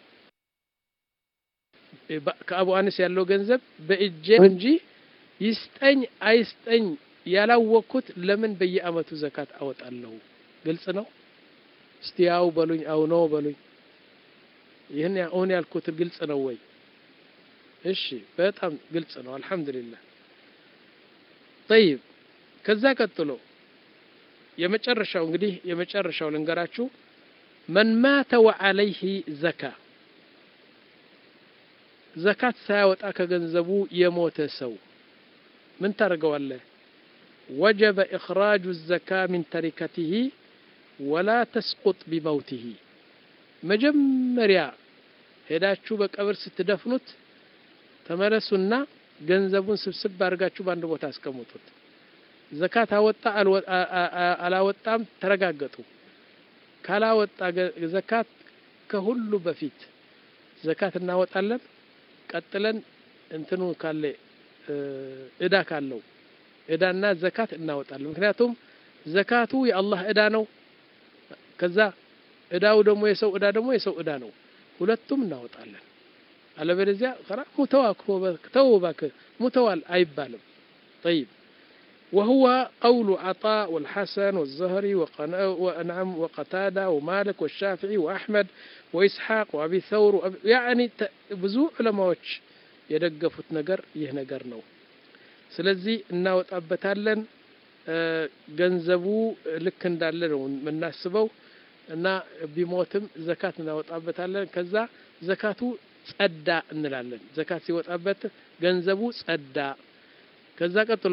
ከአቡ አኒስ ያለው ገንዘብ በእጄ እንጂ ይስጠኝ አይስጠኝ ያላወኩት ለምን በየአመቱ ዘካት አወጣለሁ ግልጽ ነው እስቲ ያው በሉኝ አው ነው በሉኝ ይሄን አሁን ያልኩት ግልጽ ነው ወይ እሺ በጣም ግልጽ ነው አልহামዱሊላህ طيب ከዛ ቀጥሎ የመጨረሻው እንግዲህ የመጨረሻው ልንገራችሁ من مات وعليه زكاه زكاه ሳያወጣ ከገንዘቡ የሞተ ሰው ምን ታረጋዋለህ وجب اخراج الزكاه من تركته ولا تسقط بموته መጀመሪያ ሄዳችሁ በቀብር ስትደፍኑት ተመለሱና ገንዘቡን ስብስብ አድርጋችሁ ባንድ ቦታ አስቀምጡት ዘካት አወጣ አላወጣም ተረጋገጡ ካላወጣ ዘካት ከሁሉ በፊት ዘካት እናወጣለን ቀጥለን እንትኑ ካለ እዳ ካለው እዳና ዘካት እናወጣለን ምክንያቱም ዘካቱ የአላህ እዳ ነው ከዛ እዳው ደግሞ የሰው እዳ ደግሞ የሰው እዳ ነው ሁለቱም እናወጣለን አለበለዚያ خلاص متواكو توبك متوال አይባልም طيب وهو قول عطاء والحسن والزهري وأنعم وقتادة ومالك والشافعي وأحمد وإسحاق وأبي ثور يعني بزو علماء يدقفت نجر يه نجر نو سلزي الناوت أبتالن ገንዘቡ ልክ እንዳለ ነው የምናስበው እና ቢሞትም ዘካት እናወጣበታለን ከዛ ዘካቱ ጸዳ እንላለን ዘካት ሲወጣበት ገንዘቡ ጸዳ ከዛ ቀጥሎ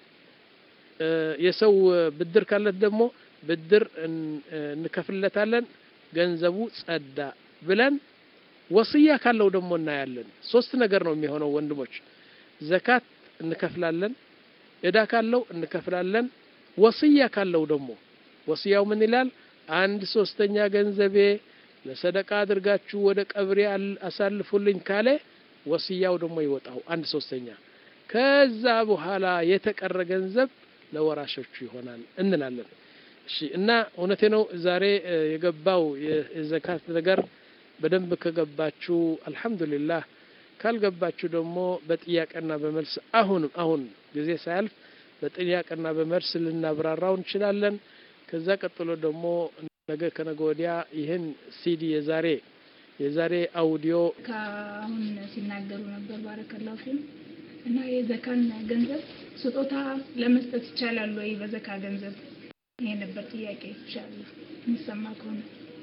የሰው ብድር ካለት ደግሞ ብድር እንከፍለታለን ገንዘቡ ጸዳ ብለን ወሲያ ካለው ደግሞ እናያለን ሶስት ነገር ነው የሚሆነው ወንድሞች ዘካት እንከፍላለን እዳ ካለው እንከፍላለን ወሲያ ካለው ደግሞ ወሲያው ምን ይላል አንድ ሶስተኛ ገንዘቤ ለሰደቃ አድርጋችሁ ወደ ቀብሬ አሳልፉልኝ ካለ ወሲያው ደግሞ ይወጣው አንድ ሶስተኛ ከዛ በኋላ የተቀረ ገንዘብ ለወራሾቹ ይሆናል እንላለን እሺ እና እውነቴ ነው ዛሬ የገባው የዘካት ነገር በደንብ ከገባችሁ አልহামዱሊላህ ካልገባችሁ ደግሞ በጥያቄና በመልስ አሁን አሁን ጊዜ ሳያልፍ በጥያቄና በመልስ ልናብራራው እንችላለን ከዛ ቀጥሎ ደግሞ ነገ ከነገ ወዲያ ይሄን ሲዲ የዛሬ የዛሬ አውዲዮ ካሁን ሲናገሩ ነበር ባረከላሁ ፊም እና የዘካን ገንዘብ ስጦታ ለመስጠት ይቻላል ወይ በዘካ ገንዘብ ይሄ ነበር ጥያቄ ኢንሻአላህ እንሰማ ከሆነ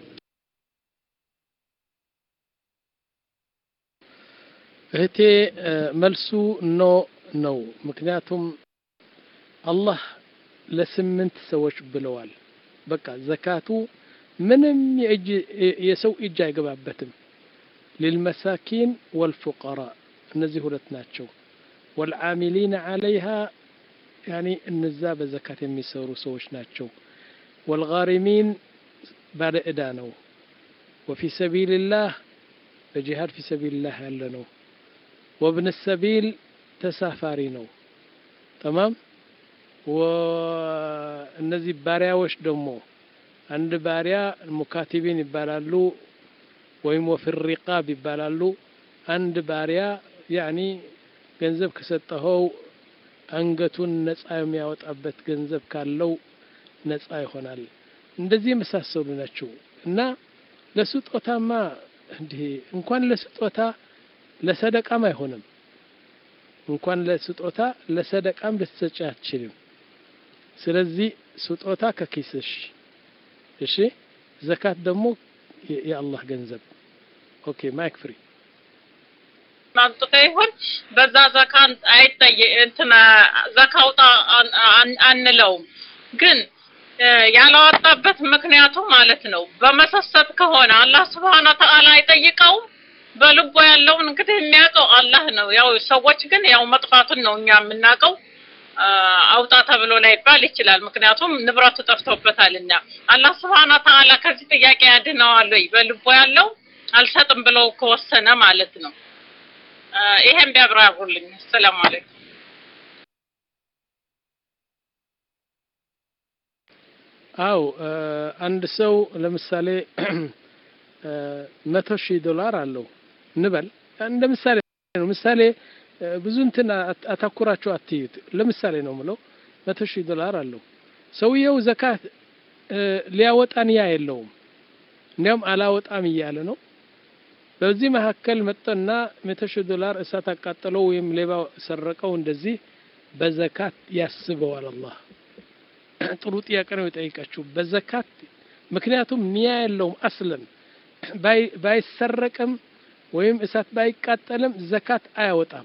እህቴ መልሱ ኖ ነው ምክንያቱም አላህ ለስምንት ሰዎች ብለዋል በቃ ዘካቱ ምንም የሰው እጅ አይገባበትም للمساكين والفقراء እነዚህ ሁለት ናቸው والعاملين عليها يعني እነዛ በዘካት የሚሰሩ ሰዎች ናቸው والغارمين بعد እዳ ነው وفي سبيل الله በጂሃድ في سبيل الله ያለ ነው وابن السبيل ተሳፋሪ ነው تمام ወእነዚህ ባሪያዎች ደግሞ አንድ ባሪያ ሙካቲቢን ይባላሉ ወይም ወፍር ሪቃብ ይባላሉ አንድ ባሪያ يعني ገንዘብ ከሰጠው አንገቱን ነፃ የሚያወጣበት ገንዘብ ካለው ነፃ ይሆናል እንደዚህ መሳሰሉ ናቸው እና ለስጦታማ እንዴ እንኳን ለስጦታ ለሰደቃም አይሆንም እንኳን ለስጦታ ለሰደቃም ልትሰጪ አትችልም ስለዚህ ስጦታ ከኪስሽ እሺ ዘካት ደግሞ የአላህ ገንዘብ ኦኬ ማይክ ፍሪ ማንጠቀ ይሁን በዛ ዘካን አይጠየ እንትና ዘካውታ አንለው ግን ያላወጣበት ምክንያቱ ማለት ነው በመሰሰት ከሆነ አላህ Subhanahu Wa Ta'ala አይጠይቀው በልቦ ያለውን እንግዲህ የሚያውቀው አላህ ነው ያው ሰዎች ግን ያው መጥፋቱን ነው እኛ የምናውቀው አውጣ ተብሎ ላይ ባል ይችላል ምክንያቱም ንብረቱ ጠፍቶበታልና አላህ Subhanahu Wa Ta'ala ከዚህ ጥያቄ ያድነዋል ወይ በልቦ ያለው አልሰጥም ብለው ከወሰነ ማለት ነው ይሄን ቢያብራሩልኝ ሰላም አለይኩም አው አንድ ሰው ለምሳሌ መቶ ሺህ ዶላር አለው ንበል እንደ ምሳሌ ነው ምሳሌ ብዙ እንትና አታኩራቸው አትይት ለምሳሌ ነው ምለው መቶ ሺህ ዶላር አለው ሰውየው ዘካት ሊያወጣን ያ የለውም እንደውም አላወጣም ይያለ ነው በዚህ መሐከል መጣና መቶ ሺህ ዶላር እሳት አቃጠለው ወይም ሌባ ሰረቀው እንደዚህ በዘካት ያስበዋል አላህ ጥሩ ጥያቄ ነው የጠይቃችሁ በዘካት ምክንያቱም ንያ የለውም አስለን ባይ ባይሰረቅም ወይም እሳት ባይቃጠልም ዘካት አያወጣም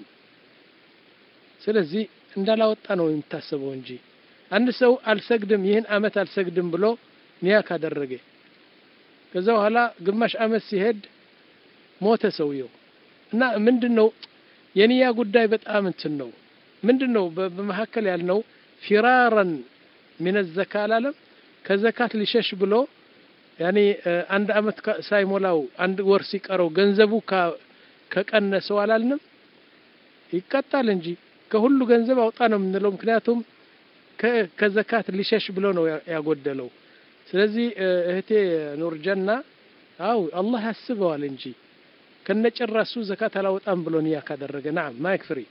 ስለዚህ እንዳላወጣ ነው የምታስበው እንጂ አንድ ሰው አልሰግድም ይሄን አመት አልሰግድም ብሎ ንያ ካደረገ ከዛ በኋላ ግማሽ አመት ሲሄድ ሞተ ሰውየው እና ምንድነው የንያ ጉዳይ በጣም እንትን ነው ምንድነው በመሐከል ያልነው ፊራራን من الزكاه አላለም ከዘካት ሊሸሽ ብሎ ያኒ አንድ አመት ሳይሞላው አንድ ወር ሲቀረው ገንዘቡ ከቀነሰው አላልንም ይቀጣል እንጂ ከሁሉ ገንዘብ አውጣ ነው የምንለው ምክንያቱም ከዘካት ሊሸሽ ብሎ ነው ያጎደለው ስለዚህ እህቴ ኑር ጀና አው አላህ ያስበዋል እንጂ ከነጨራሱ ዘካት አላወጣም ብሎ ንያ ካደረገ نعم ማይክ ፍሪ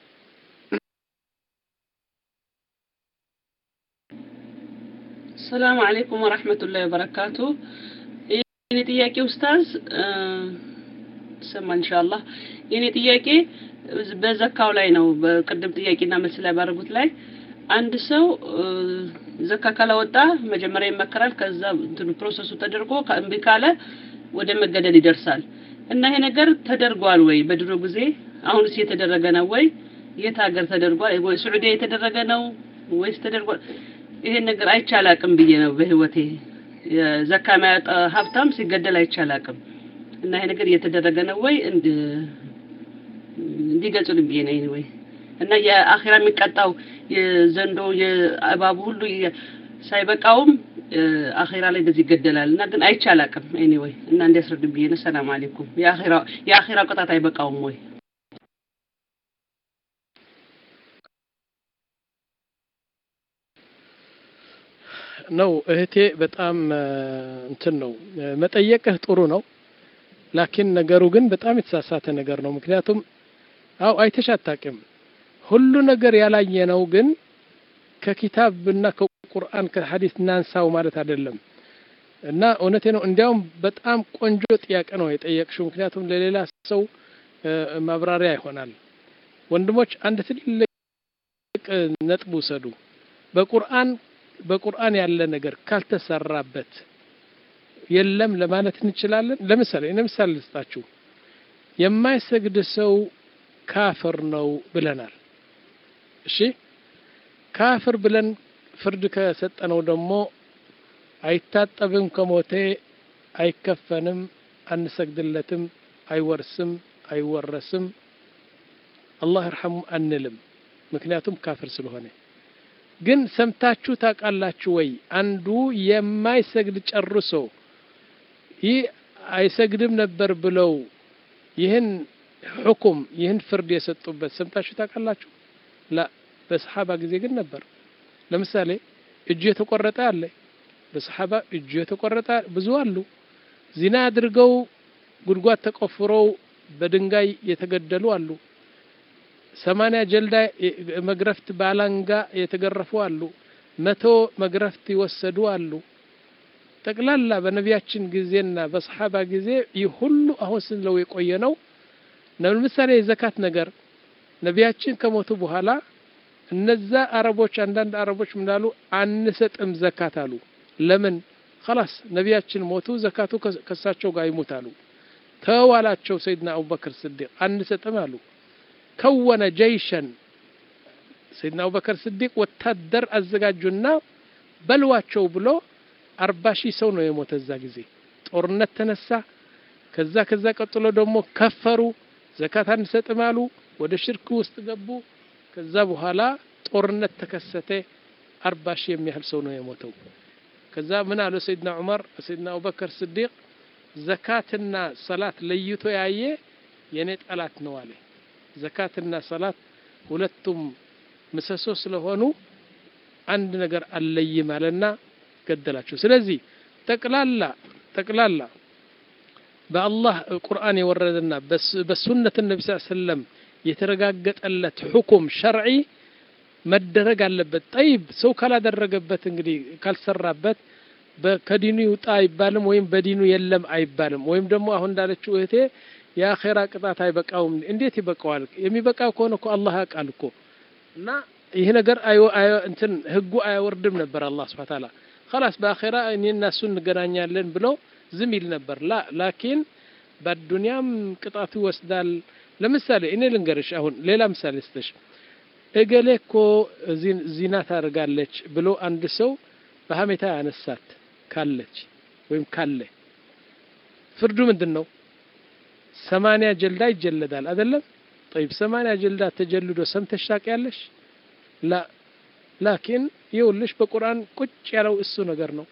السلام عليكم ورحمة الله وبركاته يعني تياكي أستاذ سمع إن شاء الله يعني تياكي بزكاة لاينا وبقدم تياكي نعمل سلا بارغوت لاي عند سو زكاة كلا وطا مجمرين مكرال كذا انتو بروسسو تدرقو كأنبكالة ودم الجدد يدرسال إنه نجر تدرقوال وي بدرو بزي أهون سي تدرقنا وي يتاجر تدرقوال وي سعودية تدرقنا ويس تدرقوال ይሄን ነገር አይቻላልም ብዬ ነው በህይወቴ ዘካ ማያጣ ሀብታም ሲገደል አይቻላልም እና ይሄ ነገር እየተደረገ ነው ወይ እንድ እንዲገልጹልኝ ብዬ ነው ወይ እና የአኺራ የሚቀጣው የዘንዶ የእባቡ ሁሉ ሳይበቃውም አኺራ ላይ እንደዚህ ይገደላል እና ግን አይቻላቅም ኤኒዌይ እና እንዲያስረዱኝ ብዬ ነው። ሰላም አለይኩም። የአኺራ የአኺራ ቅጣት አይበቃውም ወይ ነው? እህቴ በጣም እንትን ነው መጠየቅህ ጥሩ ነው። ላኪን ነገሩ ግን በጣም የተሳሳተ ነገር ነው። ምክንያቱም አው አይተሻታቅም ሁሉ ነገር ያላየነው ግን ከኪታብና ከቁርአን ከሐዲስ እናንሳው ማለት አይደለም። እና እውነቴ ነው እንዲያውም በጣም ቆንጆ ጥያቄ ነው የጠየቅሽው። ምክንያቱም ለሌላ ሰው ማብራሪያ ይሆናል። ወንድሞች አንድ ትልቅ ነጥብ ወሰዱ። በቁርአን በቁርአን ያለ ነገር ካልተሰራበት የለም ለማለት እንችላለን። ለምሳሌ ለምሳሌ ልስጣችሁ። የማይሰግድ ሰው ካፍር ነው ብለናል። እሺ ካፍር ብለን ፍርድ ከሰጠነው ደግሞ አይታጠብም፣ ከሞተ አይከፈንም፣ አንሰግድለትም፣ አይወርስም፣ አይወረስም፣ አላህ ይርሐሙ አንልም። ምክንያቱም ካፍር ስለሆነ። ግን ሰምታችሁ ታውቃላችሁ ወይ አንዱ የማይሰግድ ጨርሶ ይህ አይሰግድም ነበር ብለው ይህን ሁክም ይህን ፍርድ የሰጡበት ሰምታችሁ ታውቃላችሁ? ላ በሰሃባ ጊዜ ግን ነበር። ለምሳሌ እጁ የተቆረጠ አለ። በሰሃባ እጁ የተቆረጠ ብዙ አሉ። ዚና አድርገው ጉድጓድ ተቆፍረው በድንጋይ የተገደሉ አሉ። ሰማንያ ጀልዳ መግረፍት ባላንጋ የተገረፉ አሉ። መቶ መግረፍት ይወሰዱ አሉ። ጠቅላላ በነቢያችን ጊዜና በሰሃባ ጊዜ ይሁሉ አሁን ስንለው የቆየ ነው። ለምሳሌ የዘካት ነገር ነቢያችን ከሞቱ በኋላ እነዛ አረቦች አንዳንድ አረቦች ምናሉ አንሰጥም ዘካት አሉ። ለምን? خلاص ነቢያችን ሞቱ፣ ዘካቱ ከሳቸው ጋር ይሞታሉ። ተዋላቸው ሰይድና አቡበክር ስዲቅ አንሰጥም አሉ። ከወነ ጀይሸን ሰይድና አቡበክር ስዲቅ ወታደር አዘጋጁና በልዋቸው ብሎ አርባ ሺህ ሰው ነው የሞተ እዛ ጊዜ። ጦርነት ተነሳ። ከዛ ከዛ ቀጥሎ ደግሞ ከፈሩ፣ ዘካት አንሰጥም አሉ፣ ወደ ሽርክ ውስጥ ገቡ። ከዛ በኋላ ጦርነት ተከሰተ። አርባ ሺህ የሚያህል ሰው ነው የሞተው። ከዛ ምን አለ ሰይድና ዑመር ሰይድና አቡበክር ስዲቅ ዘካትና ሰላት ለይቶ ያየ የኔ ጠላት ነው አለ። ዘካትና ሰላት ሁለቱም ምሰሶ ስለሆኑ አንድ ነገር አለይም አለና ገደላቸው። ስለዚህ ጠቅላላ ጠቅላላ በአላህ ቁርአን የወረደና በሱነት ነብዩ ሰለላሁ ዐለይሂ ወሰለም የተረጋገጠለት ሁክም ሸርዒ መደረግ አለበት። طيب ሰው ካላደረገበት እንግዲህ ካልሰራበት በከዲኑ ይውጣ አይባልም ወይም በዲኑ የለም አይባልም። ወይም ደግሞ አሁን እንዳለችው እህቴ የአኺራ ቅጣት አይበቃውም። እንዴት ይበቃዋል? የሚበቃው ከሆነ እኮ አላህ ያውቃል እኮ። እና ይሄ ነገር አይ እንትን ህጉ አይወርድም ነበር አላህ Subhanahu Wa Ta'ala خلاص በአኺራ እኔና እሱ እንገናኛለን ብሎ ዝም ይል ነበር። ላ ላኪን በዱንያም ቅጣቱ ይወስዳል። ለምሳሌ እኔ ልንገርሽ አሁን ሌላ ምሳሌ ስተሽ እገሌ እኮ ዚና ታደርጋለች ብሎ አንድ ሰው በሐሜታ ያነሳት ካለች ወይም ካለ ፍርዱ ምንድነው? ሰማንያ ጀልዳ ይጀለዳል አይደለም? طيب ሰማንያ ጀልዳ ተጀልዶ ሰምተሽ ታውቂያለሽ? ላ ላኪን ይኸውልሽ በቁርአን ቁጭ ያለው እሱ ነገር ነው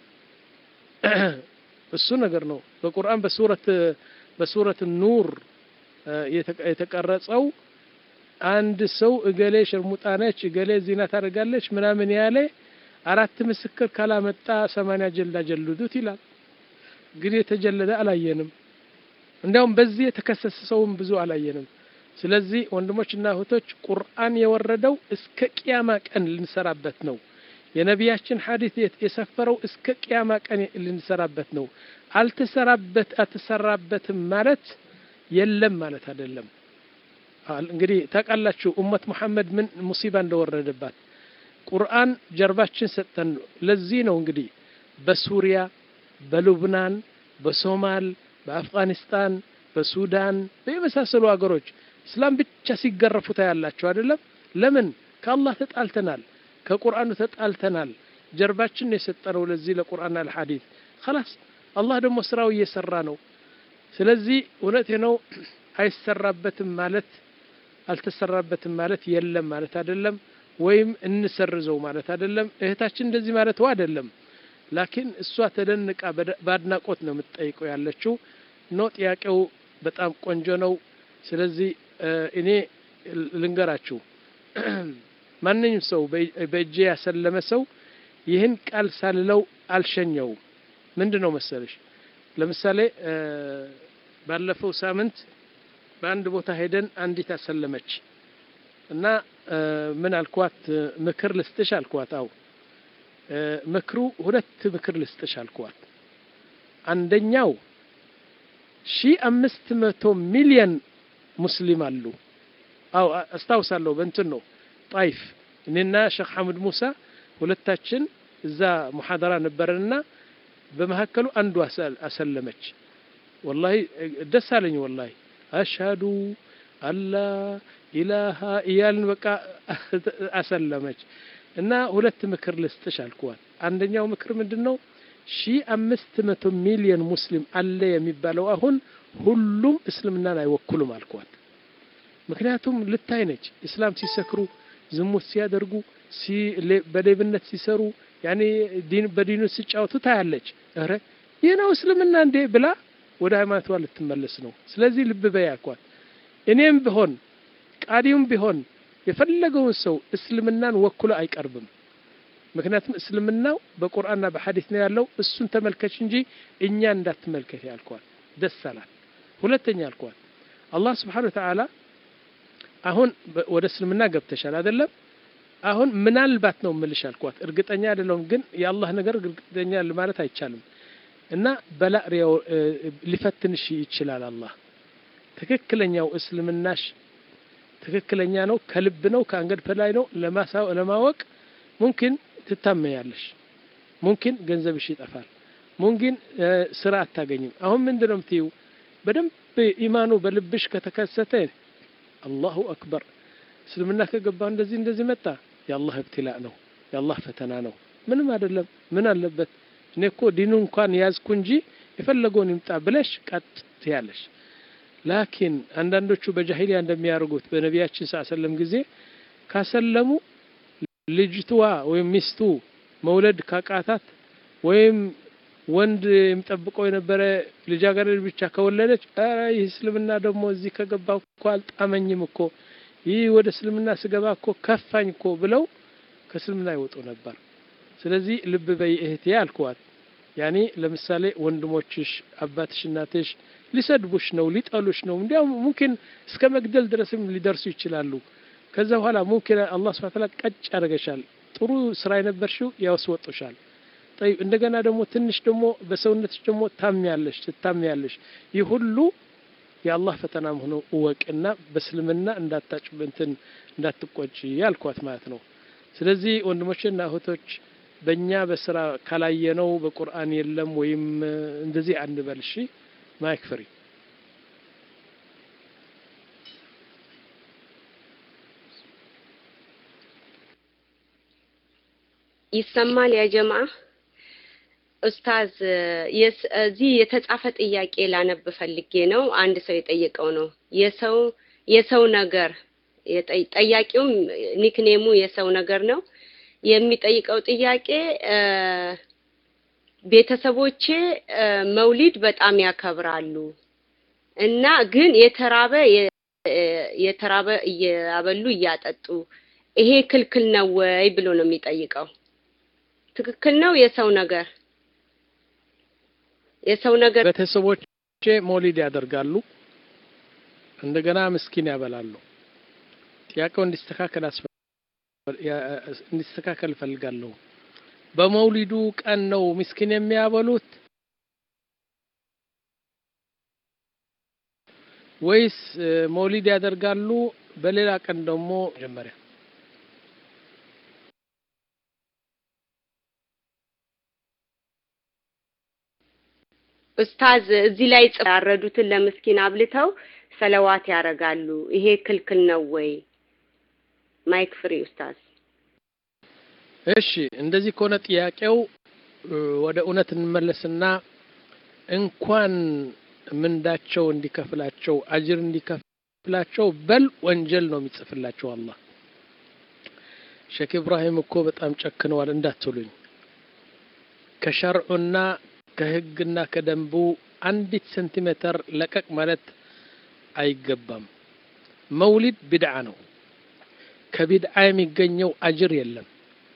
እሱ ነገር ነው። በቁርአን በሱረት በሱረት ኑር የተቀረጸው አንድ ሰው እገሌ ሸርሙጣነች እገሌ ዚና ታደርጋለች ምናምን ያለ አራት ምስክር ካላመጣ ሰማንያ ጀልዳ ጀልዱት ይላል። ግን የተጀለደ አላየንም። እንደውም በዚህ የተከሰሰ ሰውም ብዙ አላየንም። ስለዚህ ወንድሞችና እህቶች ቁርአን የወረደው እስከ ቂያማ ቀን ልንሰራበት ነው። የነቢያችን ሐዲስ የሰፈረው እስከ ቂያማ ቀን ልንሰራበት ነው። አልተሰራበት አትሰራበትም ማለት የለም ማለት አይደለም። እንግዲህ ታውቃላችሁ ኡመት መሐመድ ምን ሙሲባ እንደወረደባት ቁርአን ጀርባችን ሰጠን። ለዚህ ነው እንግዲህ በሱሪያ በሉብናን በሶማል በአፍጋኒስታን በሱዳን በመሳሰሉ ሀገሮች እስላም ብቻ ሲገረፉ ታያላችሁ አይደለም? ለምን? ከአላህ ተጣልተናል፣ ከቁርአኑ ተጣልተናል። ጀርባችን የሰጠነው ለዚህ ለቁርአንና ለሐዲስ خلاص አላህ ደግሞ ስራው እየሰራ ነው። ስለዚህ እውነቴ ነው አይሰራበትም ማለት አልተሰራበትም ማለት የለም ማለት አይደለም ወይም እንሰርዘው ማለት አይደለም እህታችን እንደዚህ ማለት ነው አይደለም ላኪን እሷ ተደንቃ ባድናቆት ነው የምትጠይቀው ያለችው ነው ጥያቄው በጣም ቆንጆ ነው ስለዚህ እኔ ልንገራችሁ ማንኛውም ሰው በእጄ ያሰለመ ሰው ይህን ቃል ሳልለው አልሸኘው ምንድነው መሰለሽ ለምሳሌ ባለፈው ሳምንት በአንድ ቦታ ሄደን አንዲት አሰለመች እና ምን አልኳት ምክር ልስጥሽ አልኳት አው ምክሩ ሁለት ምክር ልስጥሽ አልኳት አንደኛው ሺህ አምስት መቶ ሚሊዮን ሙስሊም አሉ አው አስታውሳለሁ በእንትን ነው ጣይፍ እኔና ሼክ ሐመድ ሙሳ ሁለታችን እዛ ሙሐደራ ነበርና በመሐከሉ አንዱ አሰለመች والله ደስ አለኝ والله አሽሃዱ አላ ኢላሃ ኢላን በቃ አሰለመች እና ሁለት ምክር ልስጥሽ አልኳት አንደኛው ምክር ምንድነው ሺህ አምስት መቶ ሚሊዮን ሙስሊም አለ የሚባለው አሁን ሁሉም እስልምናን አይወክሉም አልኳት ምክንያቱም ልታይ ነች እስላም ሲሰክሩ ዝሙት ሲያደርጉ ሲ በሌብነት ሲሰሩ ያኔ ዲን በዲኑ ሲጫወቱ ታያለች አረ የነው እስልምና እንደ ብላ ወደ ሃይማኖቷ ልትመለስ ነው ስለዚህ ልብ በያኳት እኔም ቢሆን ቃዲውም ቢሆን የፈለገው ሰው እስልምናን ወክሎ አይቀርብም ምክንያቱም እስልምናው በቁርአንና በሐዲስ ነው ያለው እሱን ተመልከች እንጂ እኛ እንዳትመልከት ያልኳት ደስ አላት ሁለተኛ ያልኳት አላህ Subhanahu Wa Ta'ala አሁን ወደ እስልምና ገብተሻል አይደለም አሁን ምናልባት ነው ምልሽ አልኳት እርግጠኛ አይደለም ግን የአላህ ነገር እርግጠኛ ለማለት አይቻልም እና በላ ሊፈትንሽ ይችላል አላህ ትክክለኛው እስልምናሽ ትክክለኛ ነው ከልብ ነው ከአንገድ በላይ ነው ለማሳው ለማወቅ ممكن ትታመያለሽ ممكن ገንዘብሽ ይጠፋል ممكن ስራ አታገኝም አሁን ምንድነው የምትይው በደንብ ኢማኑ በልብሽ ከተከሰተ አላሁ አክበር እስልምና ከገባ እንደዚህ እንደዚህ መጣ ያላህ ኢብትላእ ነው ያላህ ፈተና ነው ምንም አይደለም ምን አለበት እኔኮ ዲኑ እንኳን ያዝኩ እንጂ የፈለገውን ይምጣ ብለሽ ቀጥ ያለሽ ላኪን አንዳንዶቹ በጃሂሊያ እንደሚያርጉት በነቢያችን ሰለላሁ ጊዜ ካሰለሙ ልጅቷ ወይም ሚስቱ መውለድ ካቃታት ወይም ወንድ የሚጠብቀው የነበረ ልጃገረድ ብቻ ከወለደች አይ እስልምና ደግሞ እዚህ ከገባው እኮ አልጣመኝም እኮ ይህ ወደ እስልምና ስገባ እኮ ከፋኝ እኮ ብለው ከእስልምና ይወጡ ነበር ስለዚህ ልብ በይ እህቴ አልኳት ያኒ ለምሳሌ ወንድሞችሽ አባትሽ እናትሽ ሊሰድቡሽ ነው ሊጠሉሽ ነው እንዲያው ممكن እስከ መግደል ድረስም ሊደርሱ ይችላሉ ከዛ በኋላ ممكن አላህ Subhanahu Wa Ta'ala ቀጭ ያደርገሻል ጥሩ ስራ የነበርሽው ያስወጥሻል طيب እንደገና ደግሞ ትንሽ ደግሞ በሰውነትሽ ደግሞ ታምያለሽ ትታምያለሽ ይህ ሁሉ የአላህ ፈተና ሆኖ ወቅና በእስልምና እንዳታጭበንትን እንዳትቆጪ ያልኳት ማለት ነው ስለዚህ ወንድሞችና እህቶች በእኛ በስራ ካላየነው በቁርአን የለም ወይም እንደዚህ አንበልሽ ማይክ ፍሪ ይሰማል ያ ጀማዓ ኡስታዝ የዚህ የተጻፈ ጥያቄ ላነብ ፈልጌ ነው አንድ ሰው የጠየቀው ነው የሰው የሰው ነገር ጠያቂውም ኒክኔሙ የሰው ነገር ነው የሚጠይቀው ጥያቄ ቤተሰቦቼ መውሊድ በጣም ያከብራሉ እና ግን የተራበ የተራበ ያበሉ ያጠጡ ይሄ ክልክል ነው ወይ ብሎ ነው የሚጠይቀው ትክክል ነው የሰው ነገር የሰው ነገር ቤተሰቦቼ መውሊድ ያደርጋሉ እንደገና ምስኪን ያበላሉ ጥያቄው እንዲስተካከል እንዲስተካከል ፈልጋለሁ በመውሊዱ ቀን ነው ምስኪን የሚያበሉት ወይስ መውሊድ ያደርጋሉ በሌላ ቀን ደግሞ ጀመረ ኡስታዝ እዚህ ላይ ያረዱትን ለምስኪን አብልተው ሰለዋት ያረጋሉ ይሄ ክልክል ነው ወይ ማይክ ፍሪ ኡስታዝ እሺ እንደዚህ ከሆነ ጥያቄው ወደ እውነት እንመለስና እንኳን ምንዳቸው እንዲከፍላቸው አጅር እንዲከፍላቸው በል ወንጀል ነው የሚጽፍላቸው አላህ ሼክ ኢብራሂም እኮ በጣም ጨክነዋል እንዳትሉኝ ከሸርዑና ከህግና ከደንቡ አንዲት ሴንቲሜትር ለቀቅ ማለት አይገባም መውሊድ ቢድዓ ነው ከቢድዓ የሚገኘው አጅር የለም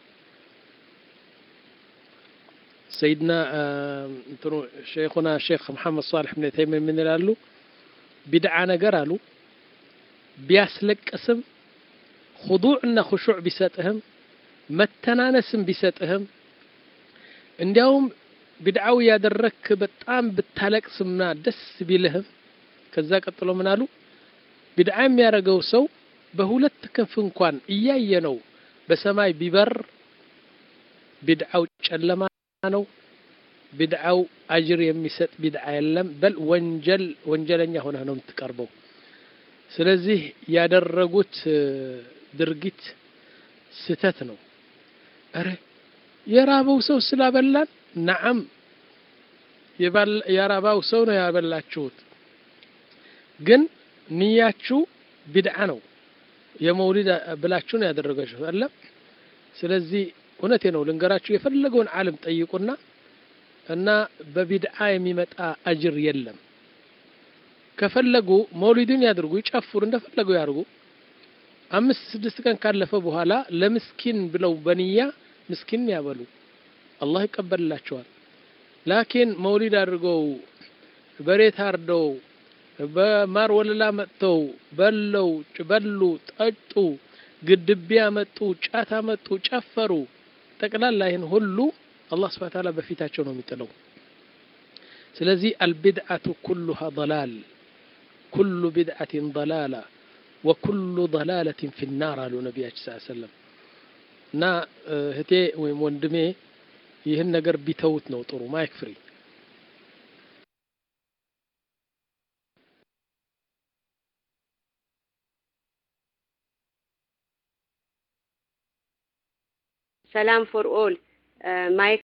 سيدنا انتو شيخنا شيخ محمد صالح بن تيمية من يلالو بدعة ነገር አሉ ቢያስለቅስም خضوعና خشوع ቢሰጥህም መተናነስም ቢሰጥህም እንዲያውም ቢድዓው ያደረክ በጣም ብታለቅስምና ደስ ቢልህም ከዛ ቀጥሎ ምን አሉ ቢድዓ የሚያረገው ሰው በሁለት ክንፍ እንኳን እያየነው በሰማይ ቢበር ቢድዓው ጨለማ ነው ቢድዓው አጅር የሚሰጥ ቢድዓ የለም በል ወንጀል ወንጀለኛ ሆነ ነው የምትቀርበው ስለዚህ ያደረጉት ድርጊት ስተት ነው አረ የራበው ሰው ስላበላን ነዓም የራባው ሰው ነው ያበላችሁት ግን ንያችሁ ቢድዓ ነው የመውሊድ ብላችሁ ነው ያደረጋችሁት አለ ስለዚህ እውነቴ ነው ልንገራችሁ የፈለገውን ዓለም ጠይቁና እና በቢድዓ የሚመጣ አጅር የለም ከፈለጉ መውሊድን ያድርጉ ይጨፍሩ እንደፈለጉ ያርጉ አምስት ስድስት ቀን ካለፈ በኋላ ለምስኪን ብለው በንያ ምስኪን ያበሉ አላህ ይቀበልላቸዋል ላኪን መውሊድ አድርገው በሬት አርደው በማር ወለላ መጥተው በለው በሉ ጠጡ ግድቢያ መጡ ጫታ መጡ ጨፈሩ ጠቅላላ ይሄን ሁሉ አላህ Subhanahu Wa Ta'ala በፊታቸው ነው የሚጥለው ስለዚህ البدعة كلها ضلال كل بدعة ضلالة وكل ضلالة في النار قالوا النبي صلى الله عليه وسلم ና እህቴ ወይም ወንድሜ ይሄን ነገር ቢተውት ነው ጥሩ ማይክፍሪ ሰላም ፎር ኦል ማይክ